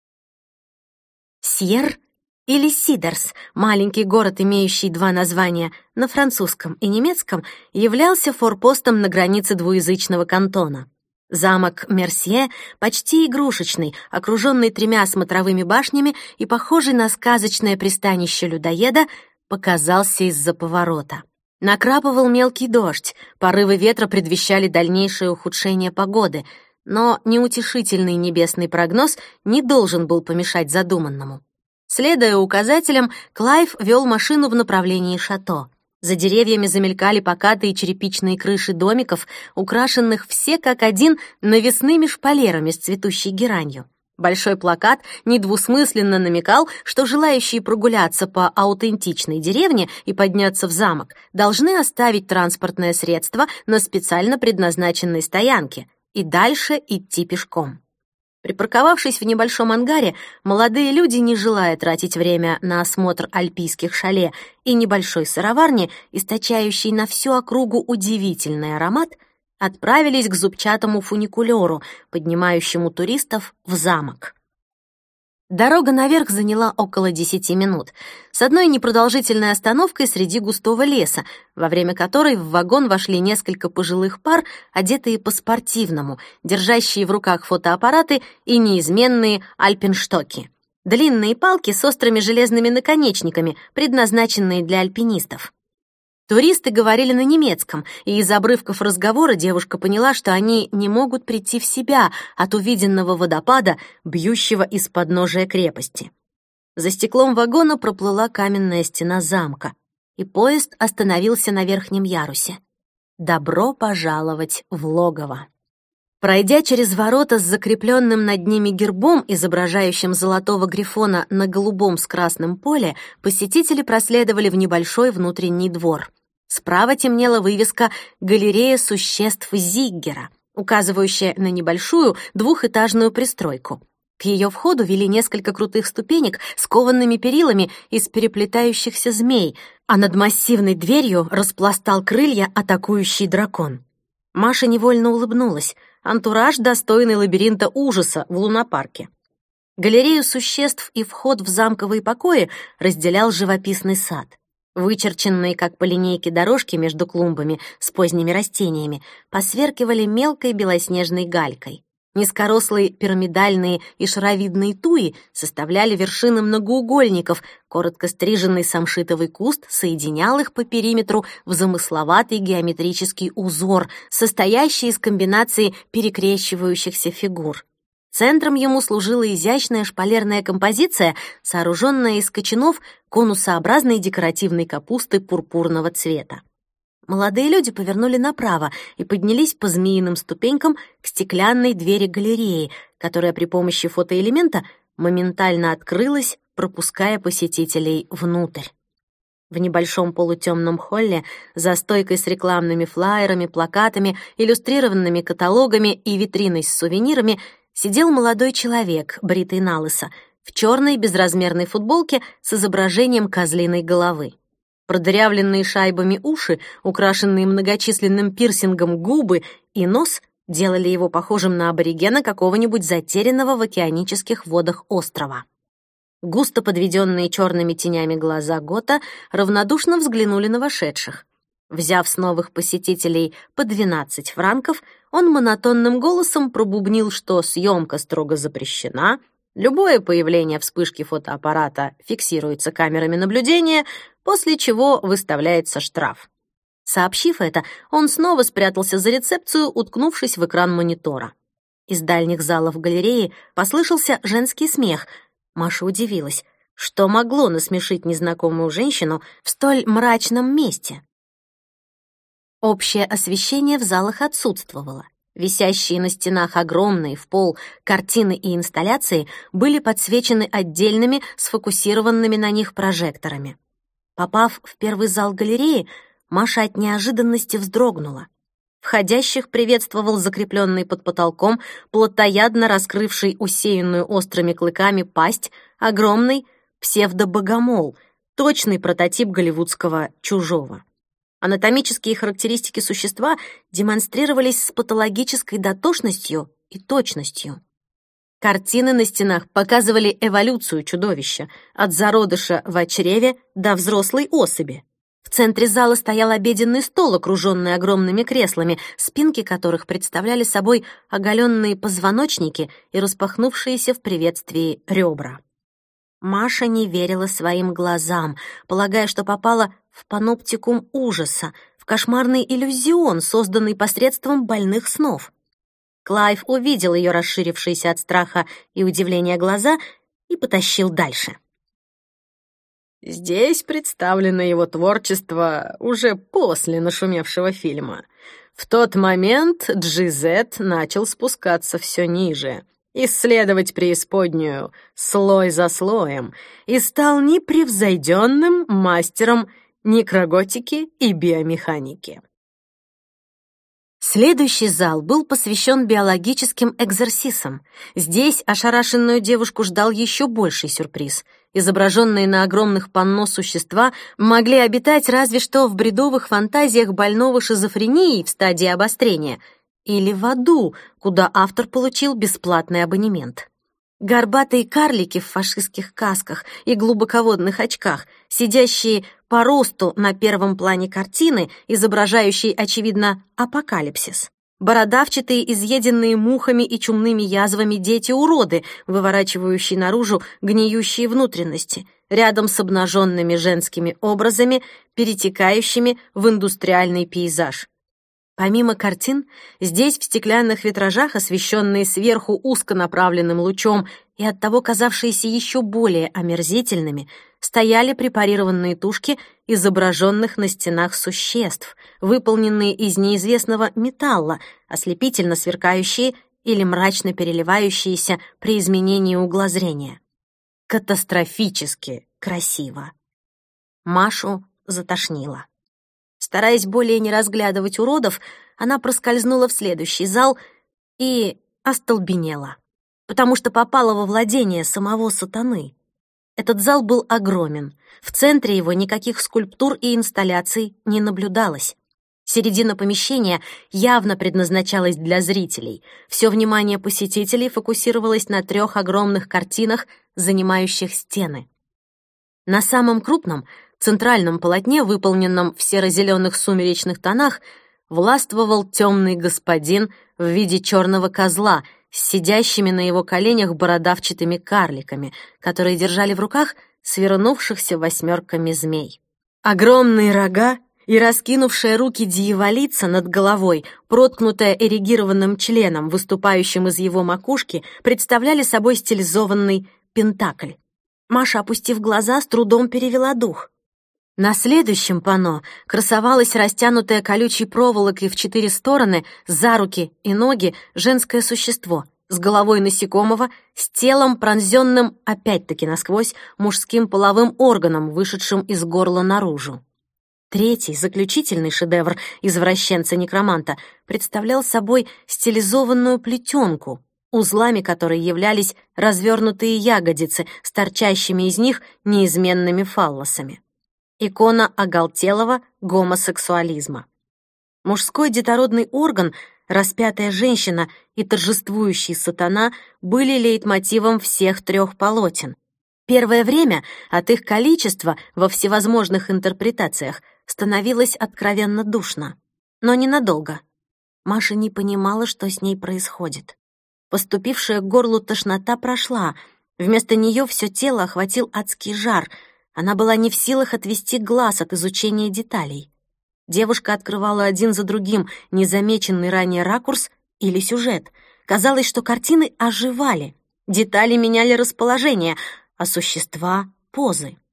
Speaker 1: Сьер или Сидерс, маленький город, имеющий два названия на французском и немецком, являлся форпостом на границе двуязычного кантона. Замок Мерсье, почти игрушечный, окруженный тремя смотровыми башнями и похожий на сказочное пристанище людоеда, показался из-за поворота. Накрапывал мелкий дождь, порывы ветра предвещали дальнейшее ухудшение погоды, но неутешительный небесный прогноз не должен был помешать задуманному. Следуя указателям, Клайв вел машину в направлении шато. За деревьями замелькали покатые черепичные крыши домиков, украшенных все как один навесными шпалерами с цветущей геранью. Большой плакат недвусмысленно намекал, что желающие прогуляться по аутентичной деревне и подняться в замок должны оставить транспортное средство на специально предназначенной стоянке и дальше идти пешком. Припарковавшись в небольшом ангаре, молодые люди, не желая тратить время на осмотр альпийских шале и небольшой сыроварни, источающей на всю округу удивительный аромат, отправились к зубчатому фуникулёру, поднимающему туристов в замок. Дорога наверх заняла около десяти минут, с одной непродолжительной остановкой среди густого леса, во время которой в вагон вошли несколько пожилых пар, одетые по-спортивному, держащие в руках фотоаппараты и неизменные альпинштоки. Длинные палки с острыми железными наконечниками, предназначенные для альпинистов. Туристы говорили на немецком, и из обрывков разговора девушка поняла, что они не могут прийти в себя от увиденного водопада, бьющего из подножия крепости. За стеклом вагона проплыла каменная стена замка, и поезд остановился на верхнем ярусе. Добро пожаловать в логово. Пройдя через ворота с закрепленным над ними гербом, изображающим золотого грифона на голубом с красным поле, посетители проследовали в небольшой внутренний двор. Справа темнела вывеска «Галерея существ Зиггера», указывающая на небольшую двухэтажную пристройку. К ее входу вели несколько крутых ступенек с коваными перилами из переплетающихся змей, а над массивной дверью распластал крылья атакующий дракон. Маша невольно улыбнулась. Антураж, достойный лабиринта ужаса в лунопарке. Галерею существ и вход в замковые покои разделял живописный сад. Вычерченные, как по линейке, дорожки между клумбами с поздними растениями посверкивали мелкой белоснежной галькой. Низкорослые пирамидальные и шаровидные туи составляли вершины многоугольников, коротко стриженный самшитовый куст соединял их по периметру в замысловатый геометрический узор, состоящий из комбинации перекрещивающихся фигур. Центром ему служила изящная шпалерная композиция, сооруженная из кочанов конусообразной декоративной капусты пурпурного цвета. Молодые люди повернули направо и поднялись по змеиным ступенькам к стеклянной двери галереи, которая при помощи фотоэлемента моментально открылась, пропуская посетителей внутрь. В небольшом полутемном холле, за стойкой с рекламными флаерами, плакатами, иллюстрированными каталогами и витриной с сувенирами, сидел молодой человек, бритый налысо, в черной безразмерной футболке с изображением козлиной головы. Продырявленные шайбами уши, украшенные многочисленным пирсингом губы и нос делали его похожим на аборигена какого-нибудь затерянного в океанических водах острова. Густо подведенные черными тенями глаза Гота равнодушно взглянули на вошедших. Взяв с новых посетителей по двенадцать франков, он монотонным голосом пробубнил, что съемка строго запрещена, любое появление вспышки фотоаппарата фиксируется камерами наблюдения, после чего выставляется штраф. Сообщив это, он снова спрятался за рецепцию, уткнувшись в экран монитора. Из дальних залов галереи послышался женский смех. Маша удивилась, что могло насмешить незнакомую женщину в столь мрачном месте. Общее освещение в залах отсутствовало. Висящие на стенах огромные в пол картины и инсталляции были подсвечены отдельными, сфокусированными на них прожекторами. Попав в первый зал галереи, Маша от неожиданности вздрогнула. Входящих приветствовал закрепленный под потолком, плотоядно раскрывший усеянную острыми клыками пасть, огромный псевдобогомол, точный прототип голливудского «Чужого». Анатомические характеристики существа демонстрировались с патологической дотошностью и точностью. Картины на стенах показывали эволюцию чудовища от зародыша в чреве до взрослой особи. В центре зала стоял обеденный стол, окруженный огромными креслами, спинки которых представляли собой оголенные позвоночники и распахнувшиеся в приветствии ребра. Маша не верила своим глазам, полагая, что попала в паноптикум ужаса, в кошмарный иллюзион, созданный посредством больных снов. Клайв увидел ее расширившиеся от страха и удивления глаза и потащил дальше.
Speaker 2: Здесь представлено его творчество уже после нашумевшего фильма. В тот момент Джи Зет начал спускаться все ниже, исследовать преисподнюю слой за слоем и стал непревзойденным мастером некроготики и биомеханики.
Speaker 1: Следующий зал был посвящен биологическим экзорсисам. Здесь ошарашенную девушку ждал еще больший сюрприз. Изображенные на огромных панно существа могли обитать разве что в бредовых фантазиях больного шизофренией в стадии обострения или в аду, куда автор получил бесплатный абонемент. Горбатые карлики в фашистских касках и глубоководных очках, сидящие по росту на первом плане картины, изображающей, очевидно, апокалипсис. Бородавчатые, изъеденные мухами и чумными язвами дети-уроды, выворачивающие наружу гниющие внутренности, рядом с обнаженными женскими образами, перетекающими в индустриальный пейзаж. Помимо картин, здесь в стеклянных витражах, освещенные сверху узконаправленным лучом и оттого казавшиеся еще более омерзительными, стояли препарированные тушки изображенных на стенах существ, выполненные из неизвестного металла, ослепительно сверкающие или мрачно переливающиеся при изменении угла зрения. Катастрофически красиво. Машу затошнило. Стараясь более не разглядывать уродов, она проскользнула в следующий зал и остолбенела, потому что попала во владение самого сатаны. Этот зал был огромен. В центре его никаких скульптур и инсталляций не наблюдалось. Середина помещения явно предназначалась для зрителей. Все внимание посетителей фокусировалось на трех огромных картинах, занимающих стены. На самом крупном, центральном полотне, выполненном в серо-зеленых сумеречных тонах, властвовал темный господин в виде черного козла с сидящими на его коленях бородавчатыми карликами, которые держали в руках свернувшихся восьмерками змей. Огромные рога и раскинувшая руки дьяволица над головой, проткнутая эрегированным членом, выступающим из его макушки, представляли собой стилизованный пентакль. Маша, опустив глаза, с трудом перевела дух. На следующем панно красовалось растянутое колючей проволокой в четыре стороны за руки и ноги женское существо с головой насекомого, с телом, пронзенным опять-таки насквозь, мужским половым органом, вышедшим из горла наружу. Третий, заключительный шедевр извращенца-некроманта представлял собой стилизованную плетенку, узлами которой являлись развернутые ягодицы с торчащими из них неизменными фаллосами. Икона оголтелого гомосексуализма. Мужской детородный орган, распятая женщина и торжествующий сатана были лейтмотивом всех трех полотен. Первое время от их количества во всевозможных интерпретациях становилось откровенно душно. Но ненадолго. Маша не понимала, что с ней происходит. Поступившая к горлу тошнота прошла. Вместо нее все тело охватил адский жар. Она была не в силах отвести глаз от изучения деталей. Девушка открывала один за другим незамеченный ранее ракурс или сюжет. Казалось, что картины оживали, детали меняли расположение, а существа — позы.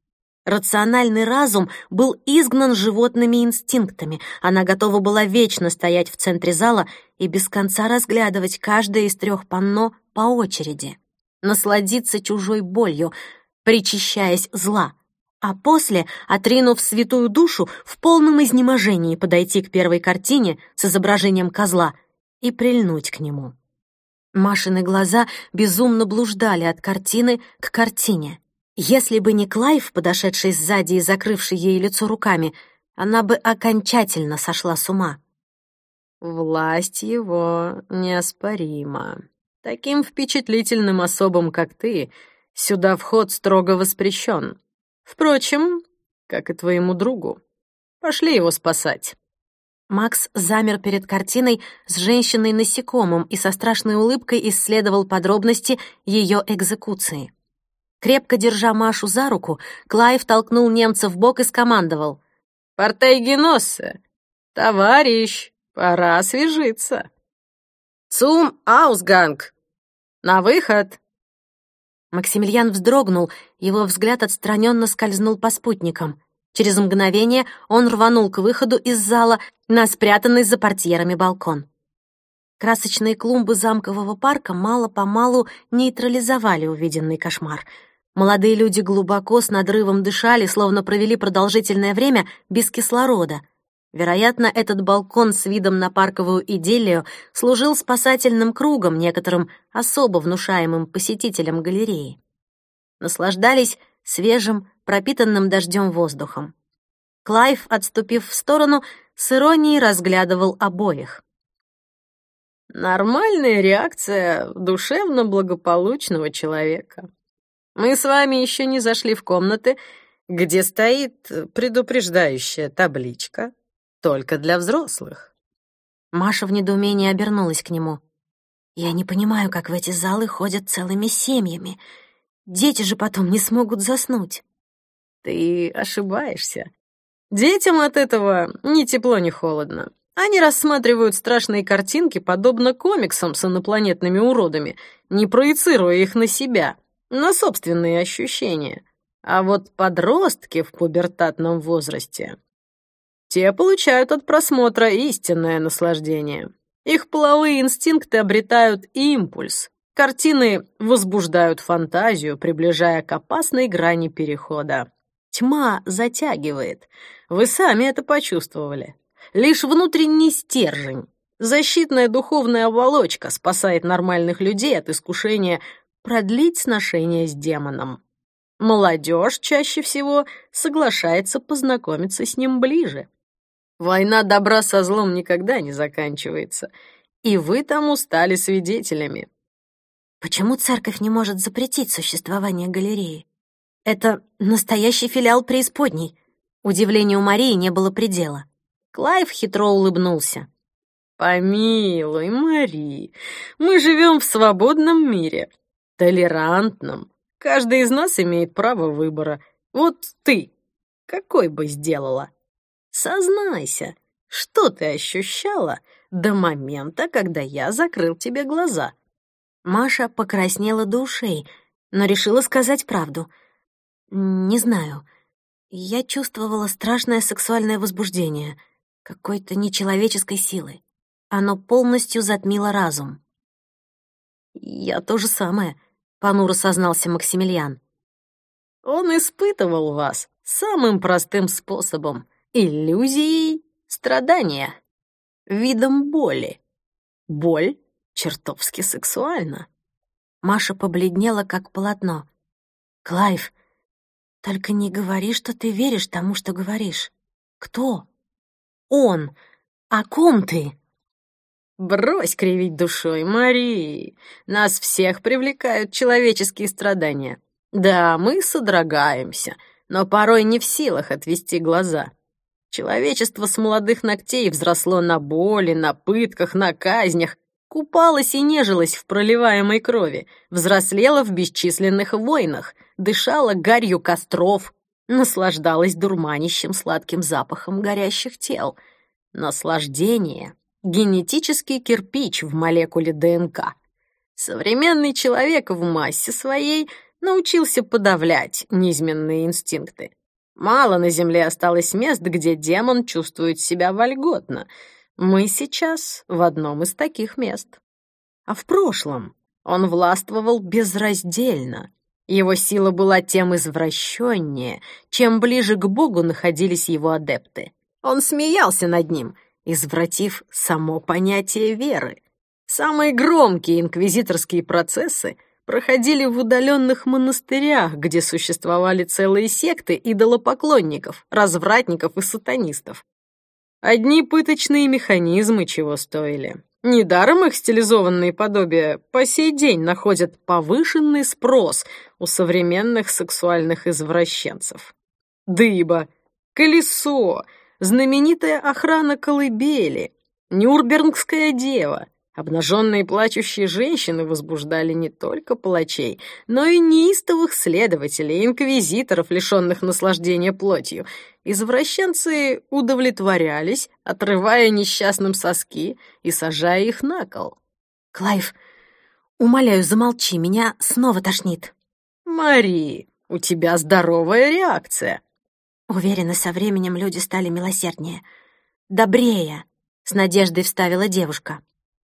Speaker 1: Рациональный разум был изгнан животными инстинктами. Она готова была вечно стоять в центре зала и без конца разглядывать каждое из трех панно по очереди, насладиться чужой болью, причащаясь зла, а после, отринув святую душу, в полном изнеможении подойти к первой картине с изображением козла и прильнуть к нему. Машины глаза безумно блуждали от картины к картине. Если бы не Клайв, подошедший сзади и закрывший ей лицо руками, она бы окончательно сошла с ума.
Speaker 2: Власть его неоспорима. Таким впечатлительным особам, как ты, сюда вход строго воспрещен. Впрочем, как и твоему другу. Пошли его спасать.
Speaker 1: Макс замер перед картиной с женщиной-насекомым и со страшной улыбкой исследовал подробности ее экзекуции. Крепко держа Машу за руку, Клайв толкнул немца в бок и скомандовал:
Speaker 2: «Партейгеноссе, товарищ, пора освежиться. Цум аусганг! На выход!»
Speaker 1: Максимилиан вздрогнул, его взгляд отстраненно скользнул по спутникам. Через мгновение он рванул к выходу из зала на спрятанный за портьерами балкон. Красочные клумбы замкового парка мало-помалу нейтрализовали увиденный кошмар. Молодые люди глубоко с надрывом дышали, словно провели продолжительное время без кислорода. Вероятно, этот балкон с видом на парковую идиллию служил спасательным кругом некоторым особо внушаемым посетителям галереи. Наслаждались свежим, пропитанным дождем воздухом. Клайв, отступив в сторону, с иронией разглядывал обоих.
Speaker 2: Нормальная реакция душевно благополучного человека. Мы с вами еще не зашли в комнаты, где стоит предупреждающая табличка «Только для взрослых».
Speaker 1: Маша в недоумении обернулась к нему. «Я не понимаю, как в эти залы ходят целыми семьями. Дети же потом не смогут заснуть».
Speaker 2: Ты ошибаешься. Детям от этого ни тепло, ни холодно. Они рассматривают страшные картинки, подобно комиксам с инопланетными уродами, не проецируя их на себя, на собственные ощущения. А вот подростки в пубертатном возрасте, те получают от просмотра истинное наслаждение. Их половые инстинкты обретают импульс. Картины возбуждают фантазию, приближая к опасной грани перехода. Тьма затягивает. Вы сами это почувствовали. Лишь внутренний стержень, защитная духовная оболочка спасает нормальных людей от искушения продлить сношение с демоном. Молодежь чаще всего соглашается познакомиться с ним ближе. Война добра со злом никогда не заканчивается, и вы тому стали свидетелями.
Speaker 1: Почему церковь не может запретить существование галереи? Это настоящий филиал преисподней. Удивлению Марии не было предела. Клайв хитро улыбнулся.
Speaker 2: Помилуй, Мари, мы живем в свободном мире, толерантном. Каждый из нас имеет право выбора. Вот ты какой бы сделала? Сознайся, что ты ощущала до момента, когда я закрыл тебе глаза?
Speaker 1: Маша покраснела до ушей, но решила сказать правду. Не знаю. Я чувствовала страшное сексуальное возбуждение, какой-то нечеловеческой силы. Оно полностью затмило разум. «Я то же самое», — понуро сознался Максимилиан.
Speaker 2: «Он испытывал вас самым простым способом — иллюзией страдания, видом боли. Боль чертовски сексуальна».
Speaker 1: Маша побледнела, как полотно. «Клайв, только не говори, что ты веришь тому, что говоришь. Кто? Он. О ком ты?»
Speaker 2: «Брось кривить душой, Мари. Нас всех привлекают человеческие страдания. Да, мы содрогаемся, но порой не в силах отвести глаза. Человечество с молодых ногтей взросло на боли, на пытках, на казнях, купалось и нежилось в проливаемой крови, взрослело в бесчисленных войнах, дышало гарью костров, наслаждалось дурманящим сладким запахом горящих тел. Наслаждение — генетический кирпич в молекуле ДНК. Современный человек в массе своей научился подавлять низменные инстинкты. Мало на Земле осталось мест, где демон чувствует себя вольготно. Мы сейчас в одном из таких мест. А в прошлом он властвовал безраздельно. Его сила была тем извращеннее, чем ближе к Богу находились его адепты. Он смеялся над ним, извратив само понятие веры. Самые громкие инквизиторские процессы проходили в удаленных монастырях, где существовали целые секты идолопоклонников, развратников и сатанистов. Одни пыточные механизмы чего стоили. Недаром их стилизованные подобия по сей день находят повышенный спрос у современных сексуальных извращенцев. Дыба, колесо, знаменитая охрана колыбели, Нюрнбергская дева. Обнаженные плачущие женщины возбуждали не только палачей, но и неистовых следователей, инквизиторов, лишенных наслаждения плотью. Извращенцы удовлетворялись, отрывая несчастным соски и сажая их на кол.
Speaker 1: «Клайв, умоляю, замолчи, меня снова тошнит».
Speaker 2: «Мари, у тебя здоровая реакция».
Speaker 1: Уверена, со временем люди стали милосерднее. «Добрее», — с надеждой вставила девушка.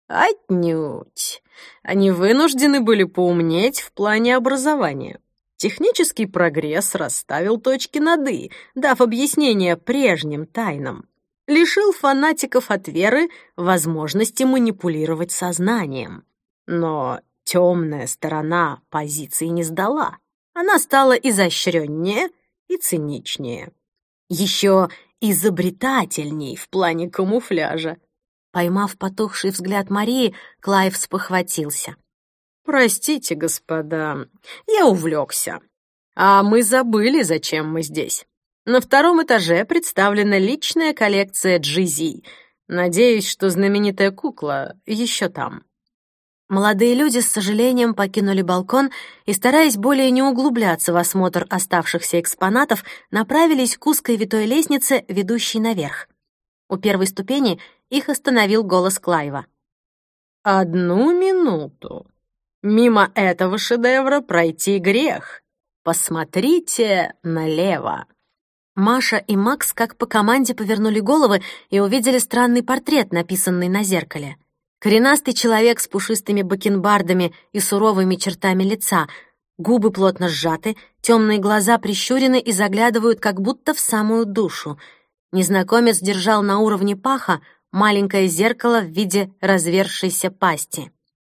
Speaker 2: Отнюдь. Они вынуждены были поумнеть в плане образования. Технический прогресс расставил точки над «и», дав объяснение прежним тайнам. Лишил фанатиков от веры возможности манипулировать сознанием. Но темная сторона позиции не сдала. Она стала изощреннее и циничнее. Еще изобретательней в плане камуфляжа.
Speaker 1: Поймав потухший взгляд Марии, Клайв спохватился.
Speaker 2: «Простите, господа, я увлекся. А мы забыли, зачем мы здесь. На втором этаже представлена личная коллекция Джи-Зи. Надеюсь, что знаменитая кукла еще там».
Speaker 1: Молодые люди с сожалением покинули балкон и, стараясь более не углубляться в осмотр оставшихся экспонатов, направились к узкой витой лестнице, ведущей наверх. У первой ступени их остановил голос Клайва.
Speaker 2: «Одну минуту. Мимо этого шедевра пройти грех. Посмотрите налево».
Speaker 1: Маша и Макс как по команде повернули головы и увидели странный портрет, написанный на зеркале. Коренастый человек с пушистыми бакенбардами и суровыми чертами лица, губы плотно сжаты, темные глаза прищурены и заглядывают как будто в самую душу. Незнакомец держал на уровне паха маленькое зеркало в виде разверзшейся пасти.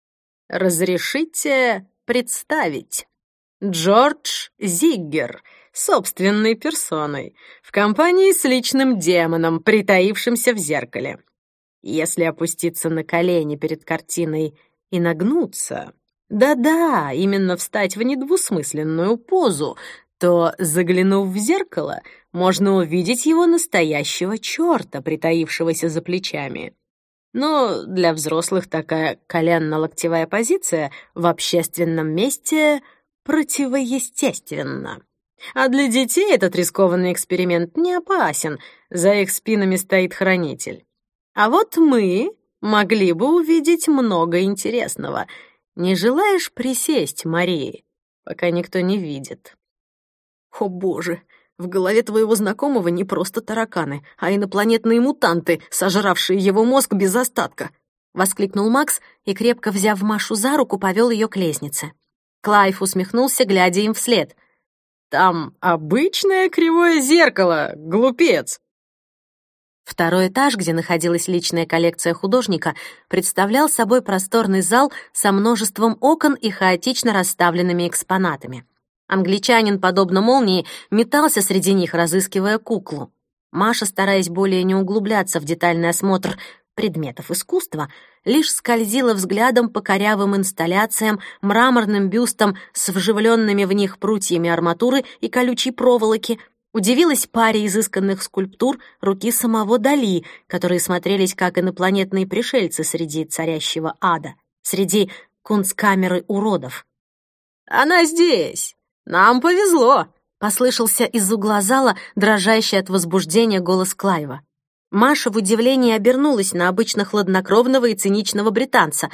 Speaker 2: «Разрешите представить. Джордж Зиггер, собственной персоной, в компании с личным демоном, притаившимся в зеркале. Если опуститься на колени перед картиной и нагнуться, да-да, именно встать в недвусмысленную позу, то, заглянув в зеркало, можно увидеть его настоящего черта, притаившегося за плечами. Но для взрослых такая коленно-локтевая позиция в общественном месте противоестественна. А для детей этот рискованный эксперимент не опасен, за их спинами стоит хранитель. А вот мы могли бы увидеть много интересного. Не желаешь присесть, Мария, пока никто не видит?»
Speaker 1: «О боже, в голове твоего знакомого не просто тараканы, а инопланетные мутанты, сожравшие его мозг без остатка!» — воскликнул Макс и, крепко взяв Машу за руку, повел ее к лестнице. Клайв усмехнулся, глядя им вслед.
Speaker 2: «Там обычное кривое зеркало, глупец!»
Speaker 1: Второй этаж, где находилась личная коллекция художника, представлял собой просторный зал со множеством окон и хаотично расставленными экспонатами. Англичанин, подобно молнии, метался среди них, разыскивая куклу. Маша, стараясь более не углубляться в детальный осмотр предметов искусства, лишь скользила взглядом по корявым инсталляциям, мраморным бюстам с вживленными в них прутьями арматуры и колючей проволоки, удивилась паре изысканных скульптур руки самого Дали, которые смотрелись как инопланетные пришельцы среди царящего ада, среди кунсткамеры уродов.
Speaker 2: «Она здесь! Нам повезло!»
Speaker 1: — послышался из угла зала дрожащий от возбуждения голос Клайва. Маша в удивлении обернулась на обычно хладнокровного и циничного британца.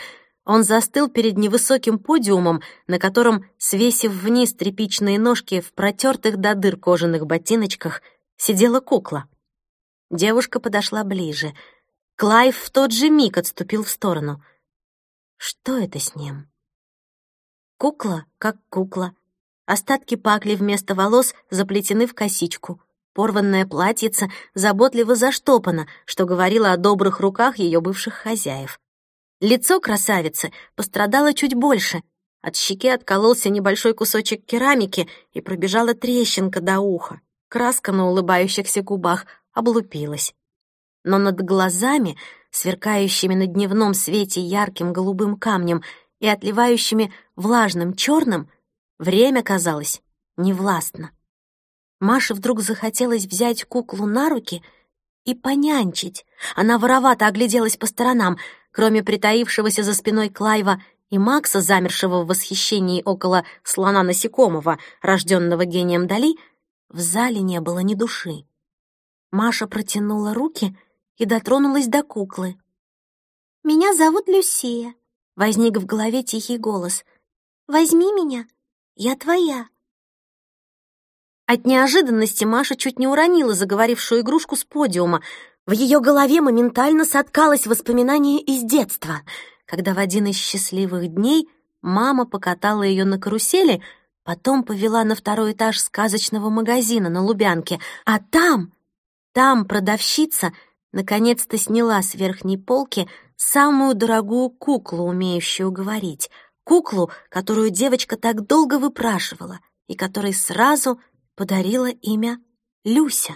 Speaker 1: Он застыл перед невысоким подиумом, на котором, свесив вниз тряпичные ножки в протертых до дыр кожаных ботиночках, сидела кукла. Девушка подошла ближе. Клайв в тот же миг отступил в сторону. Что это с ним? Кукла как кукла. Остатки пакли вместо волос заплетены в косичку. Порванное платьице заботливо заштопано, что говорило о добрых руках ее бывших хозяев. Лицо красавицы пострадало чуть больше. От щеки откололся небольшой кусочек керамики и пробежала трещинка до уха. Краска на улыбающихся губах облупилась. Но над глазами, сверкающими на дневном свете ярким голубым камнем и отливающими влажным черным, время, казалось, невластно. Маше вдруг захотелось взять куклу на руки и понянчить. Она воровато огляделась по сторонам. Кроме притаившегося за спиной Клайва и Макса, замершего в восхищении около слона-насекомого, рожденного гением Дали, в зале не было ни души. Маша протянула руки и дотронулась до куклы.
Speaker 3: «Меня зовут Люсия», —
Speaker 1: возник в голове тихий голос.
Speaker 3: «Возьми меня, я твоя».
Speaker 1: От неожиданности Маша чуть не уронила заговорившую игрушку с подиума. В ее голове моментально соткалось воспоминание из детства, когда в один из счастливых дней мама покатала ее на карусели, потом повела на второй этаж сказочного магазина на Лубянке, а там, там продавщица наконец-то сняла с верхней полки самую дорогую куклу, умеющую говорить, куклу, которую девочка так долго выпрашивала и которой сразу подарила имя Люся.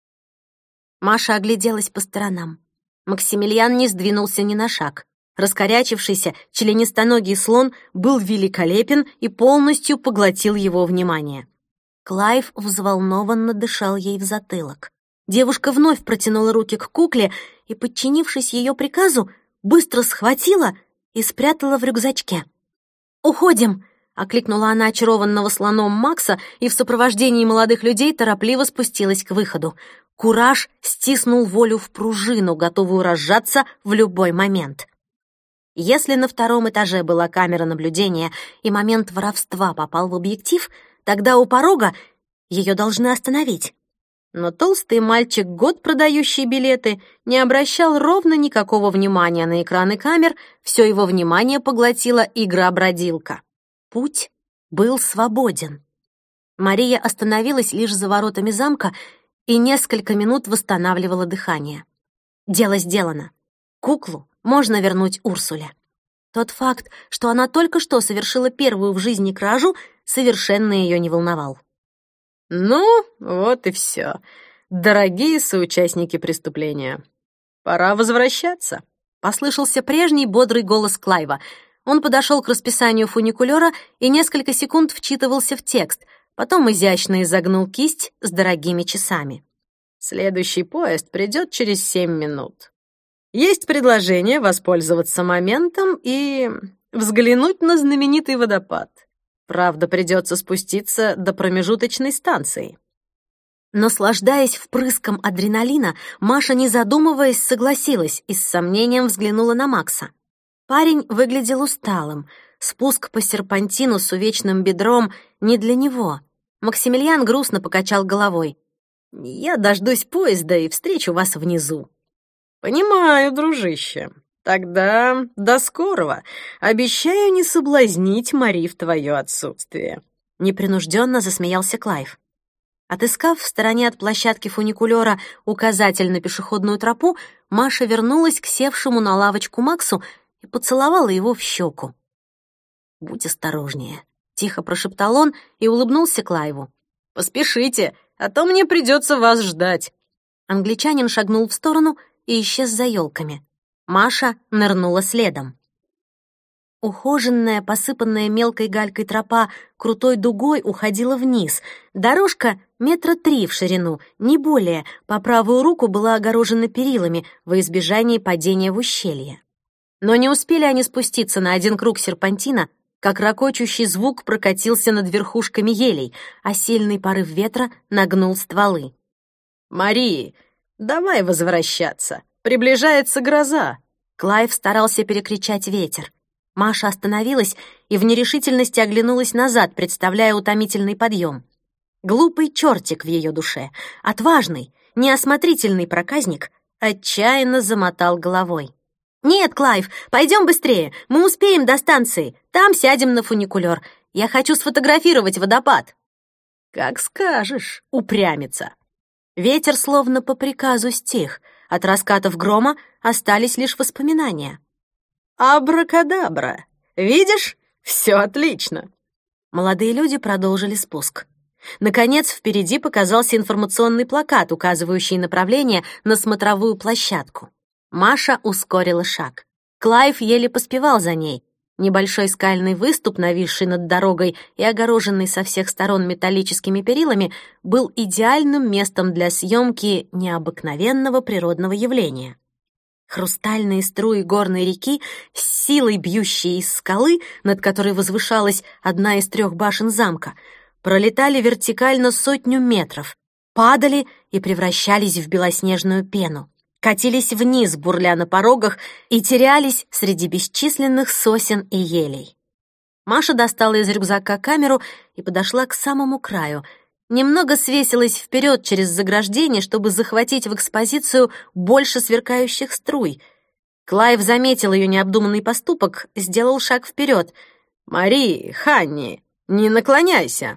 Speaker 1: Маша огляделась по сторонам. Максимилиан не сдвинулся ни на шаг. Раскорячившийся, членистоногий слон был великолепен и полностью поглотил его внимание. Клайв взволнованно дышал ей в затылок. Девушка вновь протянула руки к кукле и, подчинившись ее приказу, быстро схватила и спрятала в рюкзачке. «Уходим!» — окликнула она очарованного слоном Макса и в сопровождении молодых людей торопливо спустилась к выходу. Кураж стиснул волю в пружину, готовую разжаться в любой момент. Если на втором этаже была камера наблюдения и момент воровства попал в объектив, тогда у порога ее должны остановить. Но толстый мальчик, год продающий билеты, не обращал ровно никакого внимания на экраны камер, все его внимание поглотила игра-бродилка. Путь был свободен. Мария остановилась лишь за воротами замка и несколько минут восстанавливала дыхание. Дело сделано. Куклу можно вернуть Урсуле. Тот факт, что она только что совершила первую в жизни кражу, совершенно ее не волновал.
Speaker 2: «Ну, вот и все, дорогие соучастники преступления. Пора возвращаться»,
Speaker 1: — послышался прежний бодрый голос Клайва. Он подошел к расписанию фуникулера и несколько секунд вчитывался в текст, потом изящно изогнул кисть с дорогими часами.
Speaker 2: «Следующий поезд придет через семь минут. Есть предложение воспользоваться моментом и взглянуть на знаменитый водопад. Правда, придется спуститься до промежуточной станции».
Speaker 1: Наслаждаясь впрыском адреналина, Маша, не задумываясь, согласилась и с сомнением взглянула на Макса. Парень выглядел усталым. Спуск по серпантину с увечным бедром не для него. Максимилиан грустно покачал головой.
Speaker 2: «Я дождусь поезда и встречу вас внизу». «Понимаю, дружище. Тогда до скорого. Обещаю не соблазнить Мари в твое отсутствие».
Speaker 1: Непринужденно засмеялся Клайв. Отыскав в стороне от площадки фуникулера указатель на пешеходную тропу, Маша вернулась к севшему на лавочку Максу и поцеловала его в щеку. «Будь осторожнее», — тихо прошептал он и улыбнулся Клайву.
Speaker 2: «Поспешите, а то мне придется вас ждать».
Speaker 1: Англичанин шагнул в сторону и исчез за елками. Маша нырнула следом. Ухоженная, посыпанная мелкой галькой тропа крутой дугой уходила вниз. Дорожка метра три в ширину, не более, по правую руку была огорожена перилами во избежание падения в ущелье. Но не успели они спуститься на один круг серпантина, как ракочущий звук прокатился над верхушками елей, а сильный порыв ветра нагнул стволы.
Speaker 2: «Мари, давай возвращаться. Приближается гроза».
Speaker 1: Клайв старался перекричать ветер. Маша остановилась и в нерешительности оглянулась назад, представляя утомительный подъем. Глупый чертик в ее душе, отважный, неосмотрительный проказник, отчаянно замотал головой. «Нет, Клайв, пойдем быстрее, мы успеем до станции, там сядем на фуникулер. Я хочу сфотографировать водопад».
Speaker 2: «Как скажешь, упрямица».
Speaker 1: Ветер словно по приказу стих, от раскатов грома остались лишь воспоминания.
Speaker 2: «Абракадабра! Видишь? Все отлично!»
Speaker 1: Молодые люди продолжили спуск. Наконец, впереди показался информационный плакат, указывающий направление на смотровую площадку. Маша ускорила шаг. Клайв еле поспевал за ней. Небольшой скальный выступ, нависший над дорогой и огороженный со всех сторон металлическими перилами, был идеальным местом для съемки необыкновенного природного явления. Хрустальные струи горной реки, с силой бьющие из скалы, над которой возвышалась одна из трех башен замка, пролетали вертикально сотню метров, падали и превращались в белоснежную пену, катились вниз, бурля на порогах, и терялись среди бесчисленных сосен и елей. Маша достала из рюкзака камеру и подошла к самому краю, немного свесилась вперед через заграждение, чтобы захватить в экспозицию больше сверкающих струй. Клайв заметил ее необдуманный поступок, сделал шаг вперед.
Speaker 2: «Мари, Ханни, не наклоняйся!»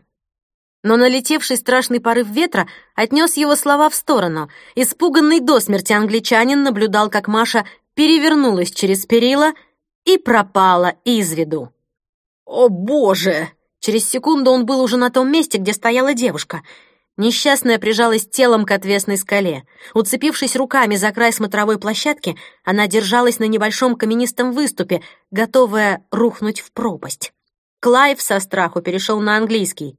Speaker 1: Но налетевший страшный порыв ветра отнес его слова в сторону. Испуганный до смерти англичанин наблюдал, как Маша перевернулась через перила и пропала из виду.
Speaker 2: «О, Боже!»
Speaker 1: Через секунду он был уже на том месте, где стояла девушка. Несчастная прижалась телом к отвесной скале. Уцепившись руками за край смотровой площадки, она держалась на небольшом каменистом выступе, готовая рухнуть в пропасть. Клайв со страху перешел на английский.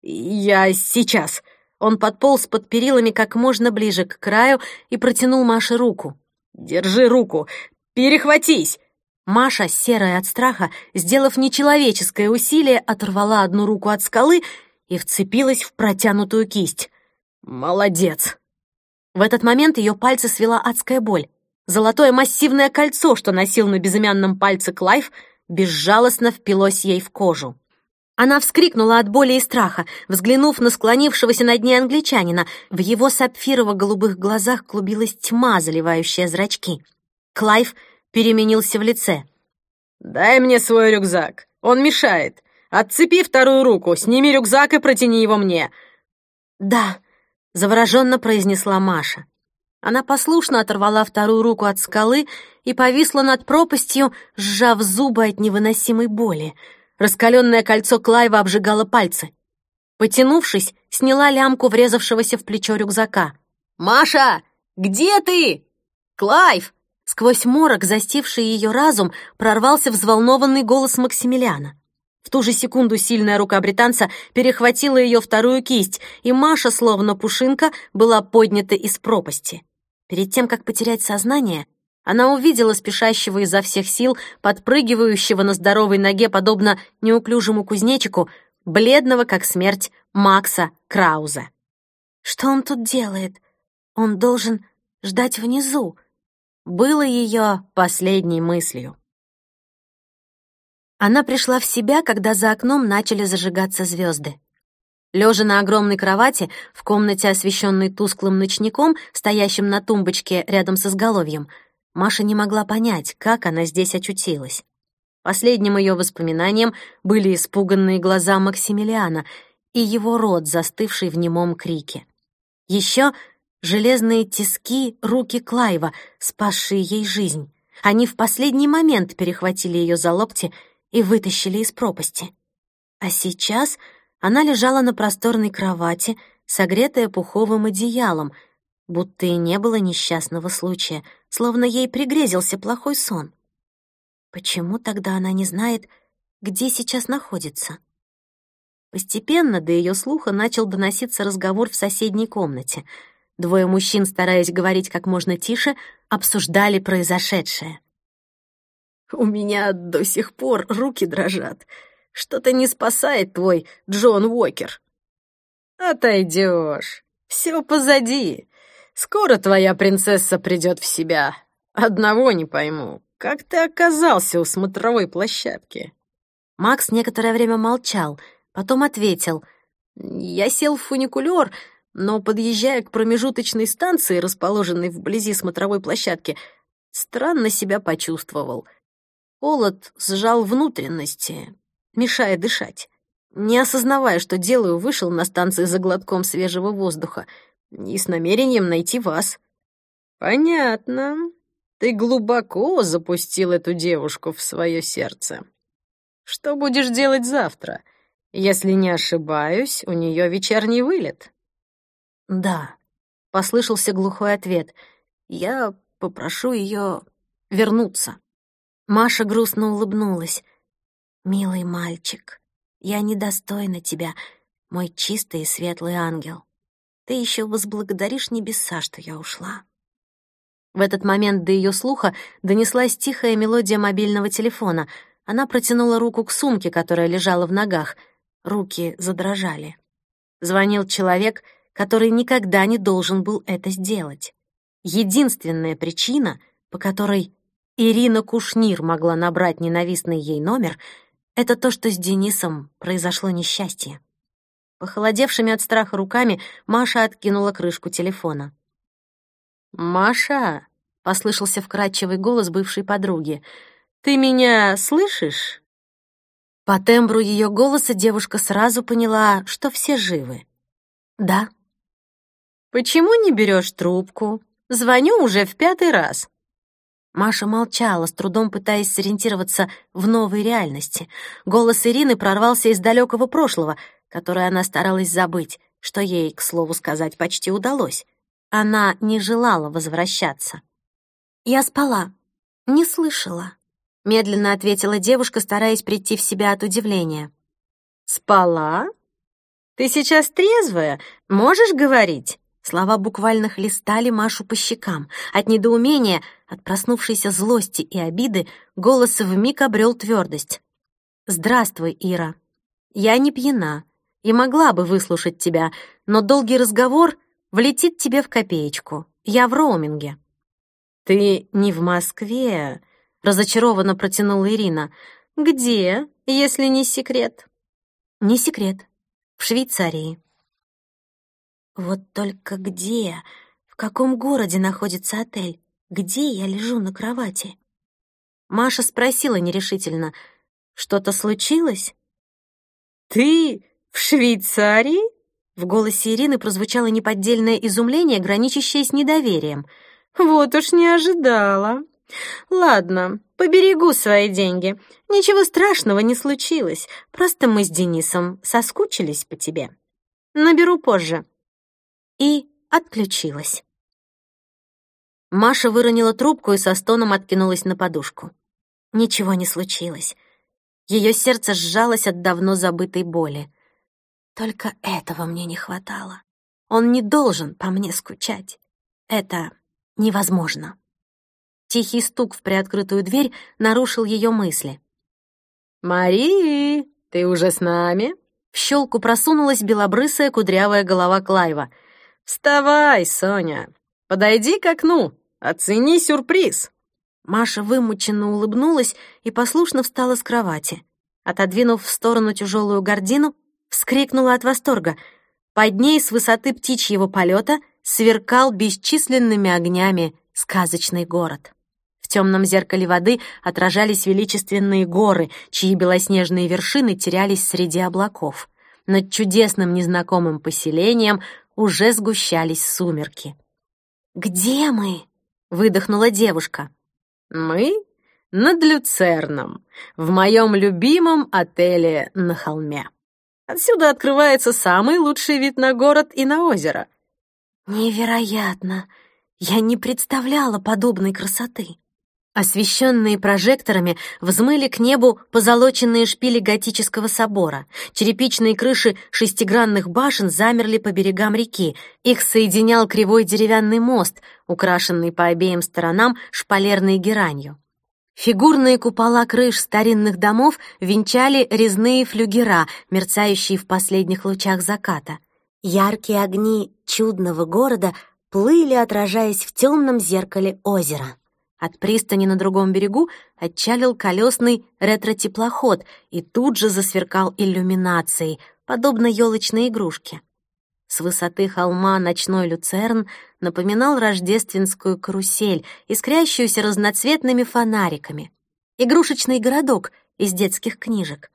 Speaker 2: «Я сейчас».
Speaker 1: Он подполз под перилами как можно ближе к краю и протянул Маше руку.
Speaker 2: «Держи руку! Перехватись!»
Speaker 1: Маша, серая от страха, сделав нечеловеческое усилие, оторвала одну руку от скалы и вцепилась в протянутую кисть.
Speaker 2: «Молодец!»
Speaker 1: В этот момент ее пальцы свела адская боль. Золотое массивное кольцо, что носил на безымянном пальце Клайв, безжалостно впилось ей в кожу. Она вскрикнула от боли и страха, взглянув на склонившегося над ней англичанина. В его сапфирово-голубых глазах клубилась тьма, заливающая зрачки. Клайв переменился в лице.
Speaker 2: «Дай мне свой рюкзак, он мешает. Отцепи вторую руку, сними рюкзак и протяни его мне».
Speaker 1: «Да», — завороженно произнесла Маша. Она послушно оторвала вторую руку от скалы и повисла над пропастью, сжав зубы от невыносимой боли. Раскаленное кольцо Клайва обжигало пальцы. Потянувшись, сняла лямку врезавшегося в плечо рюкзака.
Speaker 2: «Маша, где ты? Клайв!»
Speaker 1: Сквозь морок, застивший ее разум, прорвался взволнованный голос Максимилиана. В ту же секунду сильная рука британца перехватила ее вторую кисть, и Маша, словно пушинка, была поднята из пропасти. Перед тем, как потерять сознание, она увидела спешащего изо всех сил, подпрыгивающего на здоровой ноге, подобно неуклюжему кузнечику, бледного, как смерть, Макса Крауза. «Что он тут делает? Он должен ждать внизу», было ее последней мыслью. Она пришла в себя, когда за окном начали зажигаться звезды. Лежа на огромной кровати, в комнате, освещенной тусклым ночником, стоящим на тумбочке рядом с изголовьем, Маша не могла понять, как она здесь очутилась. Последним ее воспоминанием были испуганные глаза Максимилиана и его рот, застывший в немом крике. Еще железные тиски руки Клайва, спасшие ей жизнь. Они в последний момент перехватили ее за локти и вытащили из пропасти. А сейчас она лежала на просторной кровати, согретая пуховым одеялом, будто и не было несчастного случая, словно ей пригрезился плохой сон. Почему тогда она не знает, где сейчас находится? Постепенно до ее слуха начал доноситься разговор в соседней комнате. Двое мужчин, стараясь говорить как можно тише, обсуждали произошедшее.
Speaker 2: «У меня до сих пор руки дрожат. Что-то не спасает твой Джон Уокер». «Отойдешь. Все позади. Скоро твоя принцесса придет в себя. Одного не пойму. как ты оказался у смотровой площадки?»
Speaker 1: Макс некоторое время молчал, потом ответил.
Speaker 2: «Я сел в фуникулер, но, подъезжая к промежуточной станции, расположенной вблизи смотровой площадки, странно себя почувствовал. Холод сжал внутренности, мешая дышать. Не осознавая, что делаю, вышел на станции за глотком свежего воздуха и с намерением найти вас». «Понятно. Ты глубоко запустил эту девушку в свое сердце. Что будешь делать завтра? Если не ошибаюсь, у нее вечерний вылет».
Speaker 1: «Да», — послышался глухой ответ. «Я попрошу ее вернуться». Маша грустно улыбнулась. «Милый мальчик, я недостойна тебя, мой чистый и светлый ангел. Ты еще возблагодаришь небеса, что я ушла». В этот момент до ее слуха донеслась тихая мелодия мобильного телефона. Она протянула руку к сумке, которая лежала в ногах. Руки задрожали. Звонил человек, который никогда не должен был это сделать. Единственная причина, по которой Ирина Кушнир могла набрать ненавистный ей номер, это то, что с Денисом произошло несчастье. Похолодевшими от страха руками Маша откинула крышку телефона.
Speaker 2: «Маша», — послышался вкрадчивый голос бывшей подруги, — «ты меня слышишь?»
Speaker 1: По тембру ее голоса девушка сразу поняла, что все живы. «Да».
Speaker 2: «Почему не берешь трубку? Звоню уже в пятый раз».
Speaker 1: Маша молчала, с трудом пытаясь сориентироваться в новой реальности. Голос Ирины прорвался из далекого прошлого, которое она старалась забыть, что ей, к слову сказать, почти удалось. Она не желала возвращаться. «Я спала, не слышала», — медленно ответила девушка, стараясь прийти в себя от удивления.
Speaker 2: «Спала? Ты сейчас трезвая? Можешь говорить?»
Speaker 1: Слова буквально хлестали Машу по щекам. От недоумения, от проснувшейся злости и обиды голос вмиг обрел твердость. «Здравствуй, Ира. Я не пьяна и могла бы выслушать тебя, но долгий разговор влетит тебе в копеечку. Я в роуминге».
Speaker 2: «Ты не в Москве?» — разочарованно протянула Ирина. «Где, если не секрет?»
Speaker 1: «Не секрет. В Швейцарии». «Вот только где, в каком городе находится отель? Где я лежу на кровати?» Маша спросила нерешительно. «Что-то случилось?»
Speaker 2: «Ты в Швейцарии?»
Speaker 1: В голосе Ирины прозвучало неподдельное изумление, граничащее с недоверием.
Speaker 2: «Вот уж не ожидала. Ладно, поберегу свои деньги. Ничего страшного не случилось. Просто мы с Денисом соскучились по тебе. Наберу позже».
Speaker 1: И отключилась. Маша выронила трубку и со стоном откинулась на подушку. Ничего не случилось. Ее сердце сжалось от давно забытой боли. Только этого мне не хватало. Он не должен по мне скучать. Это невозможно. Тихий стук в приоткрытую дверь нарушил ее мысли.
Speaker 2: «Мари, ты уже с нами?»
Speaker 1: В щелку просунулась белобрысая кудрявая голова Клайва.
Speaker 2: «Вставай, Соня, подойди к окну, оцени сюрприз».
Speaker 1: Маша вымученно улыбнулась и послушно встала с кровати. Отодвинув в сторону тяжелую гардину, вскрикнула от восторга. Под ней с высоты птичьего полета сверкал бесчисленными огнями сказочный город. В темном зеркале воды отражались величественные горы, чьи белоснежные вершины терялись среди облаков. Над чудесным незнакомым поселением уже сгущались сумерки. «Где мы?» — выдохнула девушка.
Speaker 2: «Мы над Люцерном, в моем любимом отеле на холме. Отсюда открывается самый лучший вид на город и на озеро».
Speaker 1: «Невероятно! Я не представляла подобной красоты». Освещенные прожекторами взмыли к небу позолоченные шпили готического собора. Черепичные крыши шестигранных башен замерли по берегам реки. Их соединял кривой деревянный мост, украшенный по обеим сторонам шпалерной геранью. Фигурные купола крыш старинных домов венчали резные флюгера, мерцающие в последних лучах заката. Яркие огни чудного города плыли, отражаясь в темном зеркале озера. От пристани на другом берегу отчалил колесный ретро-теплоход и тут же засверкал иллюминацией, подобно ёлочной игрушке. С высоты холма ночной люцерн напоминал рождественскую карусель, искрящуюся разноцветными фонариками. Игрушечный городок из детских книжек.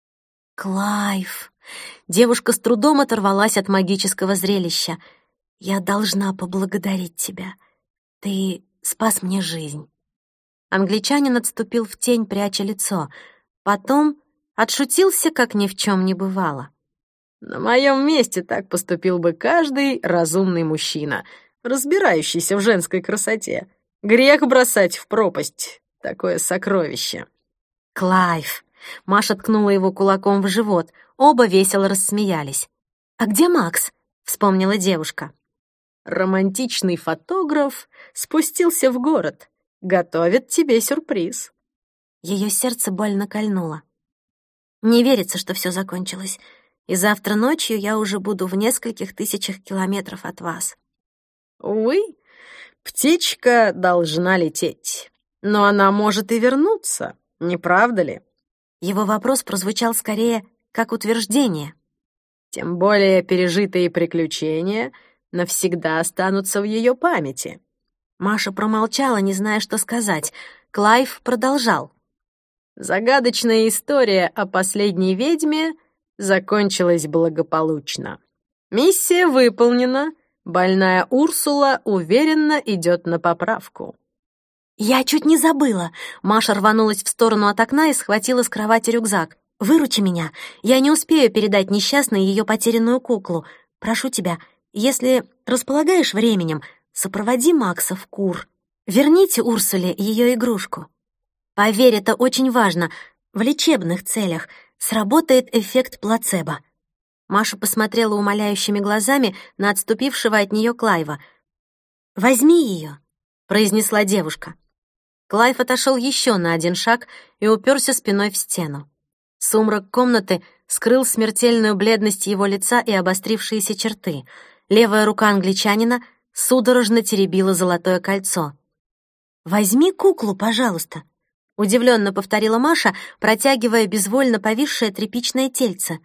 Speaker 1: «Клайв!» Девушка с трудом оторвалась от магического зрелища. «Я должна поблагодарить тебя. Ты спас мне жизнь». Англичанин отступил в тень, пряча лицо. Потом отшутился, как ни в чем не бывало.
Speaker 2: «На моем месте так поступил бы каждый разумный мужчина, разбирающийся в женской красоте. Грех бросать в пропасть такое сокровище».
Speaker 1: «Клайв!» Маша ткнула его кулаком в живот. Оба весело рассмеялись. «А где Макс?» — вспомнила девушка.
Speaker 2: «Романтичный фотограф спустился в город. Готовит тебе сюрприз».
Speaker 1: Ее сердце больно кольнуло. «Не верится, что все закончилось. И завтра ночью я уже буду в нескольких тысячах километров от вас».
Speaker 2: «Увы, птичка должна лететь. Но она может и вернуться, не правда ли?»
Speaker 1: Его вопрос прозвучал скорее как утверждение.
Speaker 2: «Тем более пережитые приключения навсегда останутся в ее памяти».
Speaker 1: Маша промолчала, не зная, что сказать. Клайв продолжал.
Speaker 2: «Загадочная история о последней ведьме закончилась благополучно. Миссия выполнена. Больная Урсула уверенно идет на поправку».
Speaker 1: «Я чуть не забыла!» Маша рванулась в сторону от окна и схватила с кровати рюкзак. «Выручи меня! Я не успею передать несчастной ее потерянную куклу. Прошу тебя, если располагаешь временем, сопроводи Макса в Кур. Верните Урсуле ее игрушку. Поверь, это очень важно. В лечебных целях сработает эффект плацебо». Маша посмотрела умоляющими глазами на отступившего от нее Клайва. «Возьми ее», — произнесла девушка. Клайв отошел еще на один шаг и уперся спиной в стену. Сумрак комнаты скрыл смертельную бледность его лица и обострившиеся черты. Левая рука англичанина судорожно теребила золотое кольцо. «Возьми куклу, пожалуйста», — удивленно повторила Маша, протягивая безвольно повисшее тряпичное тельце.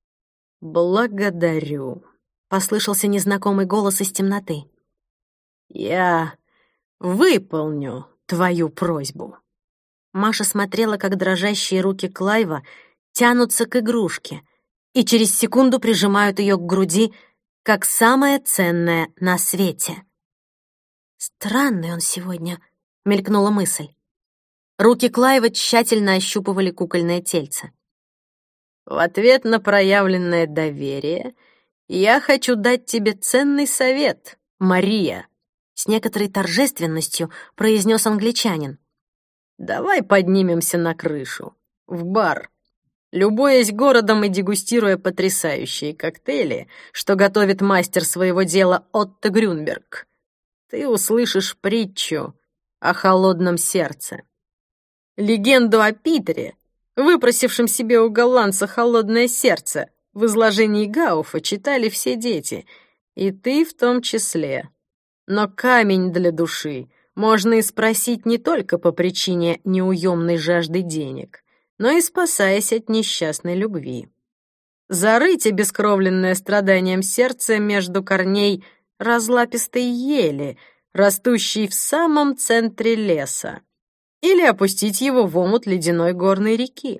Speaker 2: «Благодарю», — послышался незнакомый голос из темноты. «Я выполню твою просьбу».
Speaker 1: Маша смотрела, как дрожащие руки Клайва тянутся к игрушке и через секунду прижимают ее к груди, как самое ценное на свете. «Странный он сегодня», — мелькнула мысль. Руки Клайва тщательно ощупывали кукольное тельце.
Speaker 2: «В ответ на проявленное доверие я хочу дать тебе ценный совет, Мария», — с некоторой торжественностью произнес англичанин. «Давай поднимемся на крышу, в бар, любуясь городом и дегустируя потрясающие коктейли, что готовит мастер своего дела Отто Грюнберг. Ты услышишь притчу о холодном сердце, легенду о Питере, выпросившем себе у голландца холодное сердце. В изложении Гауфа читали все дети, и ты в том числе. Но камень для души можно и спросить не только по причине неуемной жажды денег, но и спасаясь от несчастной любви. Зарыть обескровленное страданием сердце между корней разлапистой ели, растущей в самом центре леса, или опустить его в омут ледяной горной реки.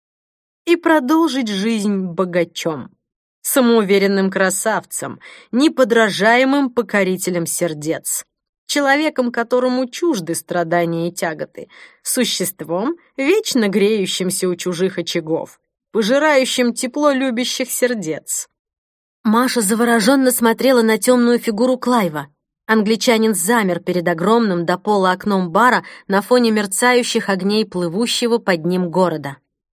Speaker 2: И продолжить жизнь богачом, самоуверенным красавцем, неподражаемым покорителем сердец, человеком, которому чужды страдания и тяготы, существом, вечно греющимся у чужих очагов, пожирающим тепло любящих сердец.
Speaker 1: Маша завороженно смотрела на темную фигуру Клайва. Англичанин замер перед огромным до пола окном бара на фоне мерцающих огней плывущего под ним города.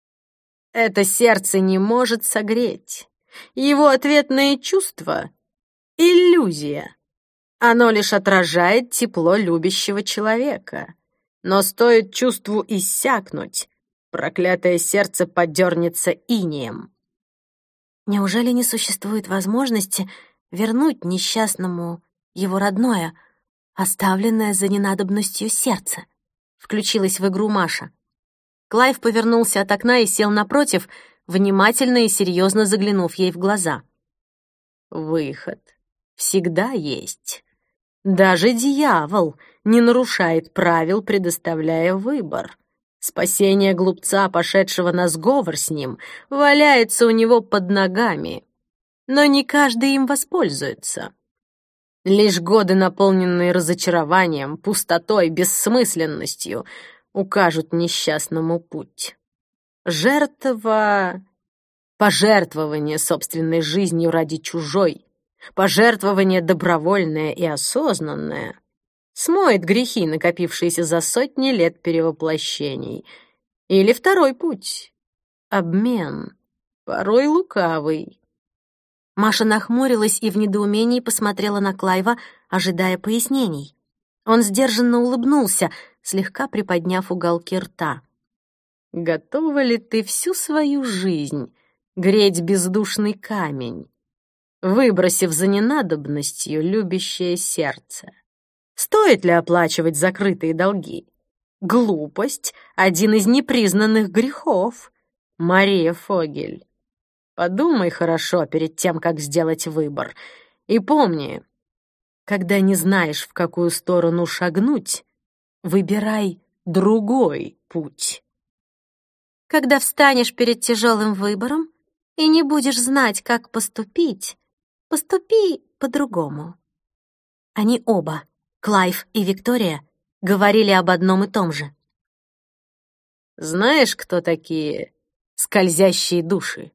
Speaker 2: Это сердце не может согреть. Его ответные чувства — иллюзия. Оно лишь отражает тепло любящего человека. Но стоит чувству иссякнуть, проклятое сердце подернется инеем.
Speaker 1: Неужели не существует возможности вернуть несчастному его родное, Оставленное за ненадобностью сердце. Включилась в игру Маша. Клайв повернулся от окна и сел напротив, внимательно и серьезно заглянув ей в глаза. Выход всегда есть. Даже дьявол не нарушает правил, предоставляя выбор. Спасение глупца, пошедшего на сговор с ним, валяется у него под ногами. Но не каждый им воспользуется. Лишь годы, наполненные разочарованием, пустотой, бессмысленностью, укажут несчастному путь. Жертва... Пожертвование собственной жизнью ради чужой, пожертвование добровольное и осознанное смоет грехи, накопившиеся за сотни лет перевоплощений. Или второй путь — обмен, порой лукавый. Маша нахмурилась и в недоумении посмотрела на Клайва, ожидая пояснений. Он сдержанно улыбнулся, слегка приподняв уголки рта. «Готова ли ты всю свою жизнь греть бездушный камень, выбросив за ненадобностью любящее сердце? Стоит ли оплачивать закрытые долги? Глупость — один из непризнанных грехов. Мария Фогель, подумай хорошо перед тем, как сделать выбор. И помни, когда не знаешь, в какую сторону шагнуть, выбирай другой путь. Когда встанешь перед тяжелым выбором и не будешь знать, как поступить, поступи по-другому». Они оба, Клайв и Виктория, говорили об одном и том же. «Знаешь, кто такие скользящие души?»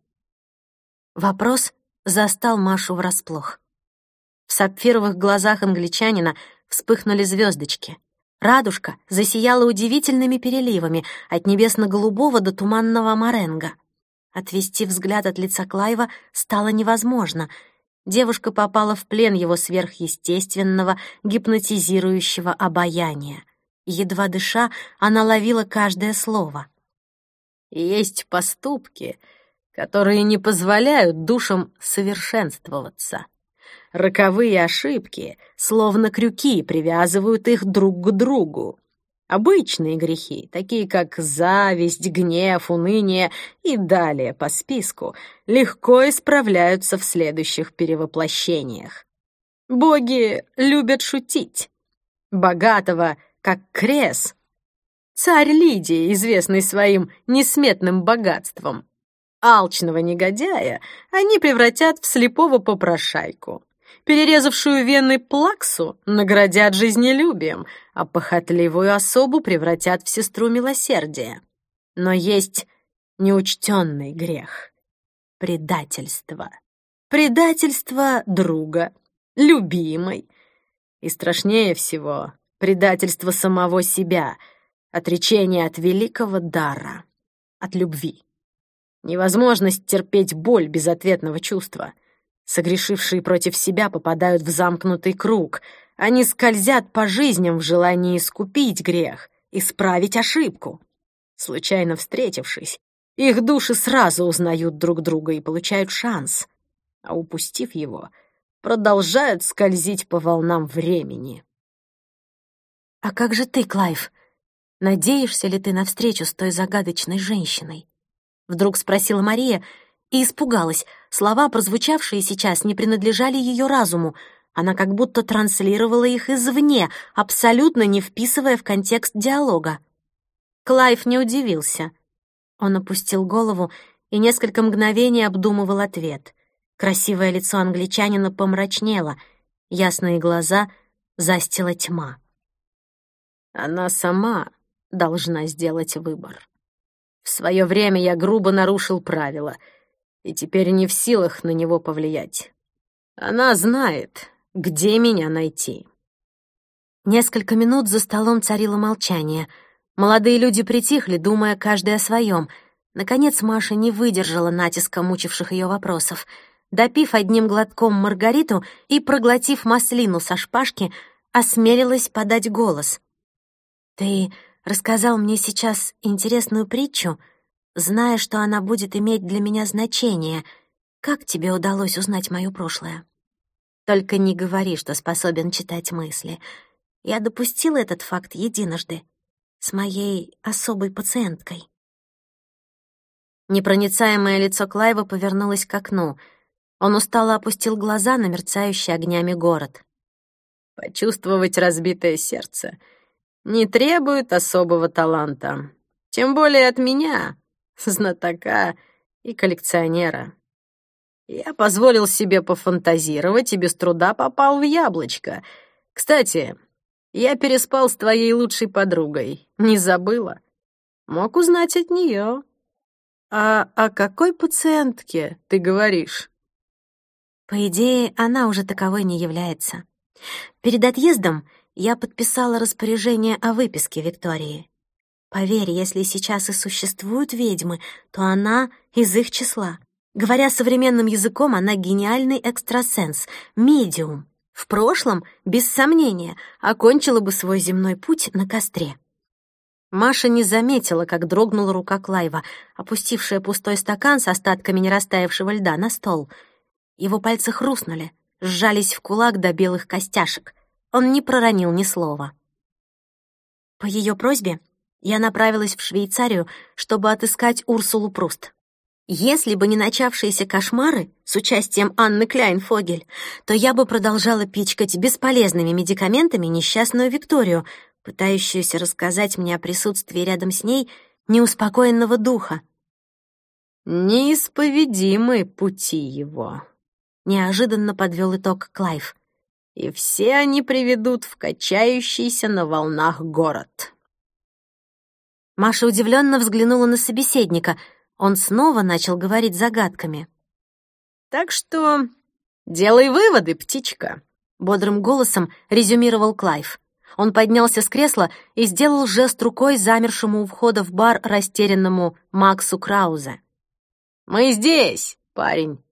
Speaker 1: Вопрос застал Машу врасплох. В сапфировых глазах англичанина вспыхнули звездочки. Радужка засияла удивительными переливами от небесно-голубого до туманного моренго. Отвести взгляд от лица Клайва стало невозможно. Девушка попала в плен его сверхъестественного, гипнотизирующего обаяния. Едва дыша, она ловила каждое слово. «Есть поступки, которые не позволяют душам совершенствоваться. Роковые ошибки, словно крюки, привязывают их друг к другу. Обычные грехи, такие как зависть, гнев, уныние и далее по списку, легко исправляются в следующих перевоплощениях. Боги любят шутить. Богатого, как Крес, царь Лидии, известный своим несметным богатством, алчного негодяя они превратят в слепого попрошайку. Перерезавшую вены плаксу наградят жизнелюбием, а похотливую особу превратят в сестру милосердия. Но есть неучтенный грех — предательство. Предательство друга, любимой. И страшнее всего — предательство самого себя, отречение от великого дара, от любви. Невозможность терпеть боль безответного чувства. Согрешившие против себя попадают в замкнутый круг. Они скользят по жизням в желании искупить грех, исправить ошибку. Случайно встретившись, их души сразу узнают друг друга и получают шанс, а упустив его, продолжают скользить по волнам времени. «А как же ты, Клайв? Надеешься ли ты на встречу с той загадочной женщиной?» Вдруг спросила Мария и испугалась. Слова, прозвучавшие сейчас, не принадлежали ее разуму. Она как будто транслировала их извне, абсолютно не вписывая в контекст диалога. Клайв не удивился. Он опустил голову и несколько мгновений обдумывал ответ. Красивое лицо англичанина помрачнело, ясные глаза застила тьма. Она сама должна сделать выбор. В свое время я грубо нарушил правила, и теперь не в силах на него повлиять. Она знает, где меня найти». Несколько минут за столом царило молчание. Молодые люди притихли, думая каждый о своем. Наконец Маша не выдержала натиска мучивших ее вопросов. Допив одним глотком маргариту и проглотив маслину со шпажки, осмелилась подать голос. «Ты рассказал мне сейчас интересную притчу, зная, что она будет иметь для меня значение. Как тебе удалось узнать мое прошлое? Только не говори, что способен читать мысли. Я допустила этот факт единожды с моей особой пациенткой. Непроницаемое лицо Клайва повернулось к окну. Он устало опустил глаза на мерцающий огнями город.
Speaker 2: Почувствовать разбитое сердце не требует особого таланта, тем более от меня, знатока и коллекционера. Я позволил себе пофантазировать и без труда попал в яблочко. Кстати, я переспал с твоей лучшей подругой. Не забыла? Мог узнать от нее. А о какой пациентке ты говоришь?
Speaker 1: По идее, она уже таковой не является. Перед отъездом я подписала распоряжение о выписке Виктории. Поверь, если сейчас и существуют ведьмы, то она из их числа. Говоря современным языком, она гениальный экстрасенс, медиум. В прошлом, без сомнения, окончила бы свой земной путь на костре. Маша не заметила, как дрогнула рука Клайва, опустившая пустой стакан с остатками нерастаявшего льда на стол. Его пальцы хрустнули, сжались в кулак до белых костяшек. Он не проронил ни слова. По ее просьбе я направилась в Швейцарию, чтобы отыскать Урсулу Пруст. Если бы не начавшиеся кошмары с участием Анны Кляйн-Фогель, то я бы продолжала пичкать бесполезными медикаментами несчастную Викторию, пытающуюся рассказать мне о присутствии рядом с ней неуспокоенного духа.
Speaker 2: «Неисповедимы пути его», — неожиданно подвел итог Клайв. «И все они приведут в качающийся на волнах город».
Speaker 1: Маша удивленно взглянула на собеседника. Он снова начал говорить загадками.
Speaker 2: «Так что делай выводы, птичка», — бодрым голосом резюмировал Клайв. Он поднялся с кресла и сделал жест рукой замершему у входа в бар растерянному Максу Краузе. «Мы здесь, парень».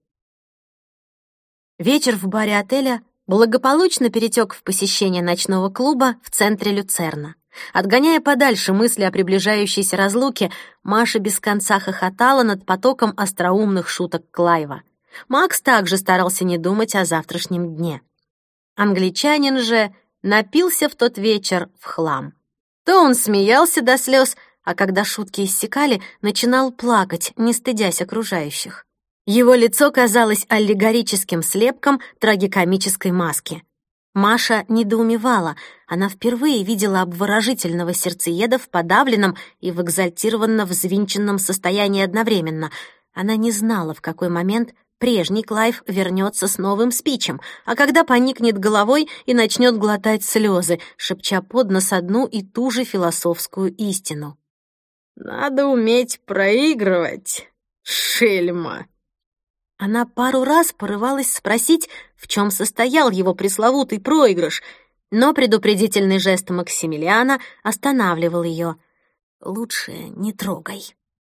Speaker 2: Вечер в баре отеля благополучно перетек в посещение ночного клуба в центре Люцерна. Отгоняя подальше мысли о приближающейся разлуке, Маша без конца хохотала над потоком остроумных шуток Клайва. Макс также старался не думать о завтрашнем дне. Англичанин же напился в тот вечер в хлам. То он смеялся до слез, а когда шутки иссякали, начинал плакать, не стыдясь окружающих. Его лицо казалось аллегорическим слепком трагикомической маски. Маша недоумевала. Она впервые видела обворожительного сердцееда в подавленном и в экзальтированно взвинченном состоянии одновременно. Она не знала, в какой момент прежний Клайв вернется с новым спичем, а когда поникнет головой и начнет глотать слезы, шепча под нос одну и ту же философскую истину. «Надо уметь проигрывать, шельма».
Speaker 1: Она пару раз порывалась спросить, в чем состоял его пресловутый проигрыш, но предупредительный жест Максимилиана останавливал ее. «Лучше не трогай».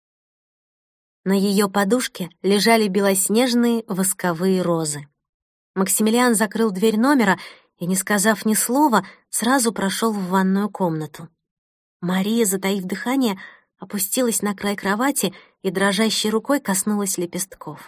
Speaker 1: На ее подушке лежали белоснежные восковые розы. Максимилиан закрыл дверь номера и, не сказав ни слова, сразу прошел в ванную комнату. Мария, затаив дыхание, опустилась на край кровати и дрожащей рукой коснулась лепестков.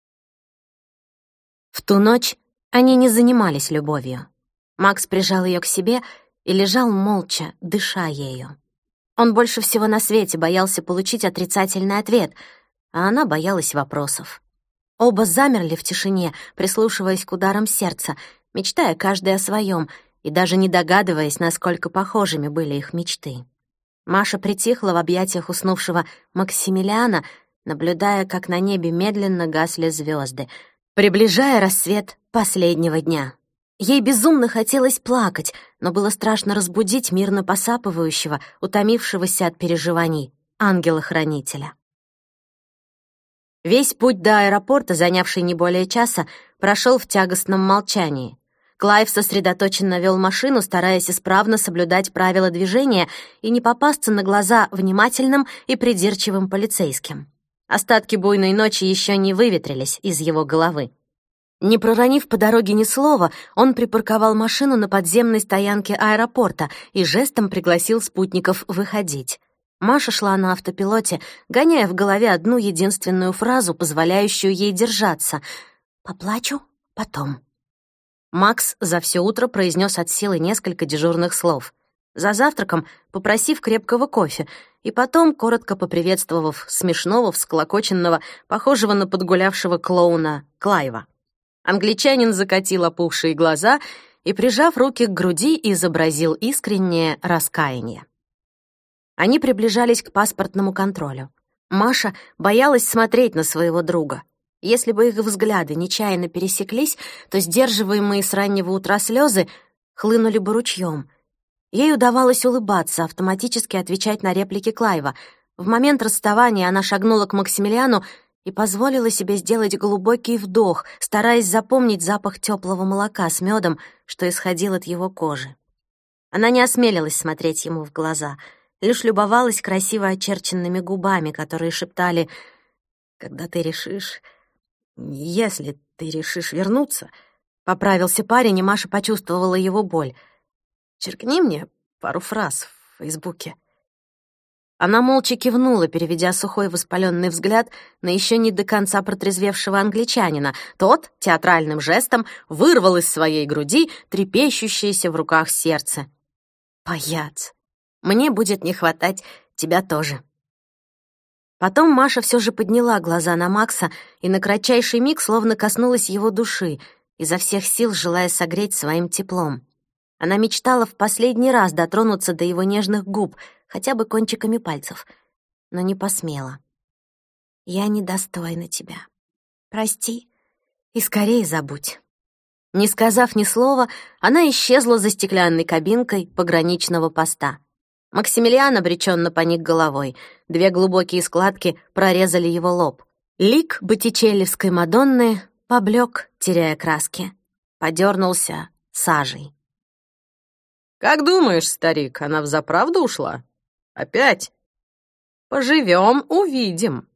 Speaker 1: В ту ночь они не занимались любовью. Макс прижал ее к себе и лежал молча, дыша ею. Он больше всего на свете боялся получить отрицательный ответ, а она боялась вопросов. Оба замерли в тишине, прислушиваясь к ударам сердца, мечтая каждый о своем и даже не догадываясь, насколько похожими были их мечты. Маша притихла в объятиях уснувшего Максимилиана, наблюдая, как на небе медленно гасли звезды, приближая рассвет последнего дня. Ей безумно хотелось плакать, но было страшно разбудить мирно посапывающего, утомившегося от переживаний ангела-хранителя. Весь путь до аэропорта, занявший не более часа, прошел в тягостном молчании. Клайв сосредоточенно вел машину, стараясь исправно соблюдать правила движения и не попасться на глаза внимательным и придирчивым полицейским. Остатки буйной ночи еще не выветрились из его головы. Не проронив по дороге ни слова, он припарковал машину на подземной стоянке аэропорта и жестом пригласил спутников выходить. Маша шла на автопилоте, гоняя в голове одну единственную фразу, позволяющую ей держаться. «Поплачу потом». Макс за все утро произнес от силы несколько дежурных слов. За завтраком попросив крепкого кофе, и потом, коротко поприветствовав смешного, всклокоченного, похожего на подгулявшего клоуна Клайва. Англичанин закатил опухшие глаза и, прижав руки к груди, изобразил искреннее раскаяние. Они приближались к паспортному контролю. Маша боялась смотреть на своего друга. Если бы их взгляды нечаянно пересеклись, то сдерживаемые с раннего утра слезы хлынули бы ручьем. Ей удавалось улыбаться, автоматически отвечать на реплики Клайва. В момент расставания она шагнула к Максимилиану и позволила себе сделать глубокий вдох, стараясь запомнить запах теплого молока с медом, что исходил от его кожи. Она не осмелилась смотреть ему в глаза, лишь любовалась красиво очерченными губами, которые шептали: «Когда ты решишь... Если ты решишь вернуться...» Поправился парень, и Маша почувствовала его боль. «Черкни мне пару фраз в Фейсбуке». Она молча кивнула, переведя сухой воспаленный взгляд на еще не до конца протрезвевшего англичанина. Тот театральным жестом вырвал из своей груди трепещущееся в руках сердце. «Паяц, мне будет не хватать тебя тоже». Потом Маша все же подняла глаза на Макса и на кратчайший миг словно коснулась его души, изо всех сил желая согреть своим теплом. Она мечтала в последний раз дотронуться до его нежных губ, хотя бы кончиками пальцев, но не посмела. «Я недостойна тебя. Прости и скорее забудь». Не сказав ни слова, она исчезла за стеклянной кабинкой пограничного поста. Максимилиан обреченно поник головой. Две глубокие складки прорезали его лоб. Лик боттичеллевской Мадонны поблек, теряя краски. Подернулся сажей.
Speaker 2: «Как думаешь, старик, она взаправду ушла? Опять? Поживем, увидим».